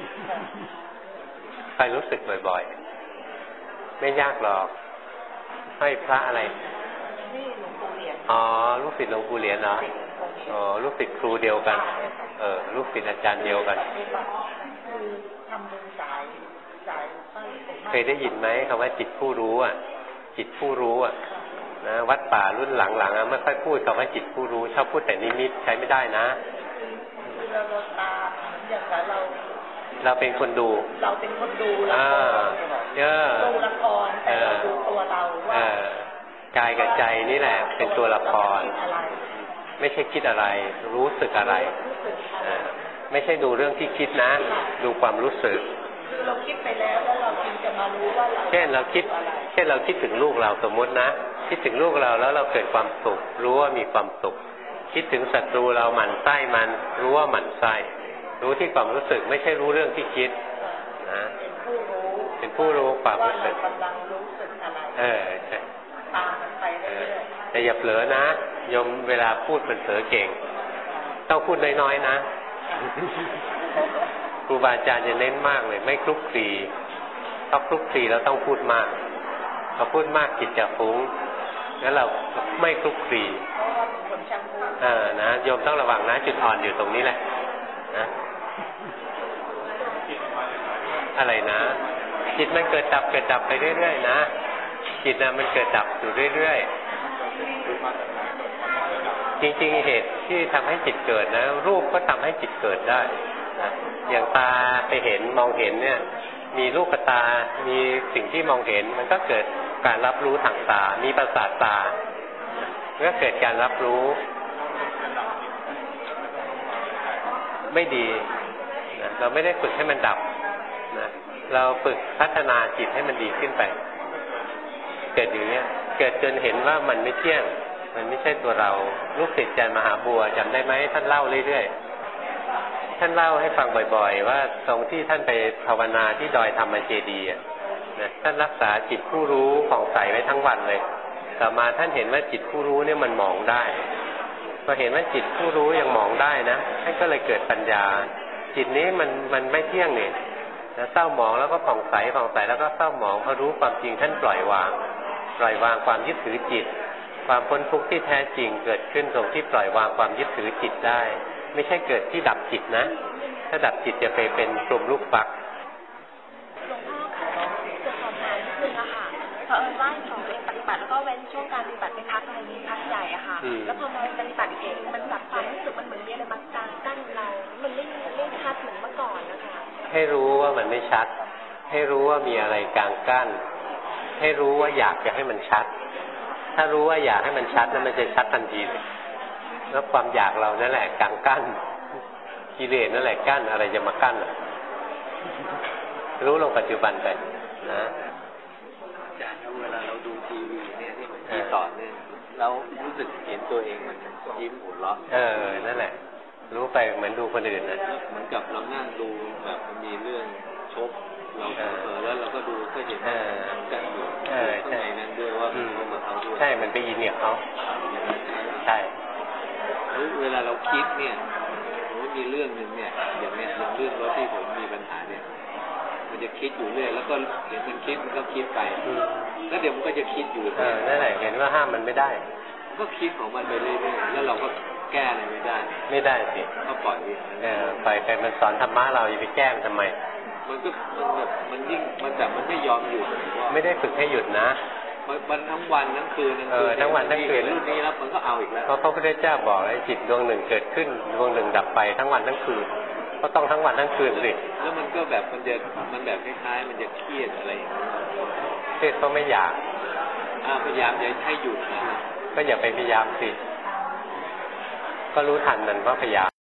ใครรู้สึกบ่อยๆไม่ยากหรอกให้พระอะไรนี่หลวงปู่เหรียญลูกศิษย์หลวงปู่เหรียญเหรอลูกศิษย์ครูเดียวกันลูกศิษย์อาจารย์เดียวกันคือทำบุญสายสายบ้านผมเคยได้ยินไหมคำว่าจิตผู้รู้อ่ะ จิตผู้รู้อ่ะนะวัดป่ารุ่นหลังๆไม่ค่อยพูดคำว่าจิตผู้รู้ชอบพูดแต่นิมิตใช้ไม่ได้นะเราตาอย่างกับเราเป็นคนดูเราเป็นคนดูละครดูละครแต่เราดูตัวเราว่ากายกับใจนี่แหละเป็นตัวละครไม่ใช่คิดอะไรรู้สึกอะไรไม่ใช่ดูเรื่องที่คิดนะดูความรู้สึกคือเราคิดไปแล้วเราจึงจะมารู้ว่าเราเช่นเราคิดถึงลูกเราสมมตินะคิดถึงลูกเราแล้วเราเกิดความสุขรู้ว่ามีความสุขคิดถึงศัตรูเราหมั่นไส้มันรู้ว่าหมั่นไส้รู้ที่ความรู้สึกไม่ใช่รู้เรื่องที่คิดนะเป็นผู้รู้ความรู้สึกกำลังรู้สึกอะไรใช่ตามมันไปเรื่อยๆแต่อย่าเผลอนะโยมเวลาพูดมันเผลอเก่งต้องพูดน้อยๆนะครูบาอาจารย์จะเน้นมากเลยไม่คลุกคลีถ้าคลุกคลีแล้วต้องพูดมากพอพูดมากจิตจะฟุ้งงั้นเราไม่คลุกคลีนะโยมต้องระวังนะจุดอ่อนอยู่ตรงนี้แหละนะอะไรนะจิตมันเกิดดับไปเรื่อยๆนะจิตนะมันเกิดดับอยู่เรื่อยๆจริงๆเหตุที่ทำให้จิตเกิดนะรูปก็ทำให้จิตเกิดได้นะอย่างตาไปเห็นมองเห็นเนี่ยมีรูปตามีสิ่งที่มองเห็นมันก็เกิดการรับรู้ทางตามีประสาทตามันก็เกิดการรับรู้ไม่ดีนะเราไม่ได้ฝึกให้มันดับนะเราฝึกพัฒนาจิตให้มันดีขึ้นไปเกิดอย่างเนี้ยเกิดจนเห็นว่ามันไม่เที่ยงมันไม่ใช่ตัวเราลูกศิษย์อาจารย์มหาบัวจำได้ไหมท่านเล่าเรื่อยๆท่านเล่าให้ฟังบ่อยๆว่าตรงที่ท่านไปภาวนาที่ดอยธรรมเจดีย์นะท่านรักษาจิตผู้รู้ผ่องใสไว้ทั้งวันเลยต่อมาท่านเห็นว่าจิตผู้รู้เนี่ยมันมองได้พอเห็นว่าจิตผู้รู้ยังมองได้นะท่านก็เลยเกิดปัญญาจิตนี้มันไม่เที่ยงนี่นะเศร้าหมองแล้วก็ผ่องใสแล้วก็เศร้าหมองพอรู้ความจริงท่านปล่อยวางความยึดถือจิตความพ้นทุกข์ที่แท้จริงเกิดขึ้นตรงที่ปล่อยวางความยึดถือจิตได้ไม่ใช่เกิดที่ดับจิตนะถ้าดับจิตจะไปเป็นกลุ่มลูกปักหลวงพ่อค่ะจะสอบถามนิดนึงอะค่ะเพราะว่าของเองปฏิบัติแล้วก็เว้นช่วงการปฏิบัติไปพักอะไรนี้พักใหญ่อะค่ะแล้วพอมาปฏิบัติเองมันแบบความรู้สึกมันเหมือนมีอะไรมากั้นเรามันไม่ชัดเหมือนเมื่อก่อนนะคะให้รู้ว่ามันไม่ชัดให้รู้ว่ามีอะไรกลางกั้นให้รู้ว่าอยากจะให้มันชัดถ้ารู้ว่าอยากให้มันชัดนั้นมันจะชัดทันทีเลยแล้วความอยากเรานั่นแหละกลางกั้นกิเลสนั่นแหละกั้นอะไรจะมากั้นรู้ลงปัจจุบันไปนะอาจารย์เวลาเราดูทีวีเนี่ยที่ผมที่ต่อเนี่ยแล้วรู้สึกเห็นตัวเองมันยิ้มหัวเราะนั่นแหละรู้ไปเหมือนดูคนอื่นนะเหมือนกับเรานั่งดูแบบมันมีเรื่องชกเราแล้วเราก็ดูก็เห็นกันอยู่ข้างในนั้นด้วยว่าเขาด้วยใช่มันไปยินเนี่ยเขาใช่แล้วเวลาเราคิดเนี่ยผมมีเรื่องนึงเนี่ยอย่างเนี้ยเรื่องรถที่ผมมีปัญหาเนี่ยมันจะคิดอยู่เรื่อยแล้วก็เห็นมันคิดมันก็คิดไปแล้วเดี๋ยวมันก็จะคิดอยู่นั่นแหละเห็นว่าห้ามมันไม่ได้ก็คิดของมันไปเรื่อยๆแล้วเราก็แก้อะไรไม่ได้สิก็ปล่อยปล่อยไปมันสอนธรรมะเราอย่าไปแก้มันทำไมมันแบบมันยิ่งมันแบบมันไม่ยอมหยุดไม่ได้ฝึกให้หยุดนะมันทั้งวันทั้งคืนทั้งวันทั้งคืนรุ่นนี้แล้วมันก็เอาอีกแล้วเพราะพระพุทธเจ้าบอกให้จิตดวงหนึ่งเกิดขึ้นดวงหนึ่งดับไปทั้งวันทั้งคืนก็ต้องทั้งวันทั้งคืนสิแล้วมันก็แบบมันแบบคล้ายๆมันจะเครียดอะไรอย่างเงี้ยเครียดก็ไม่อยากพยายามจะให้หยุดนะก็อย่าไปพยายามสิก็รู้ทันมันว่าพยายาม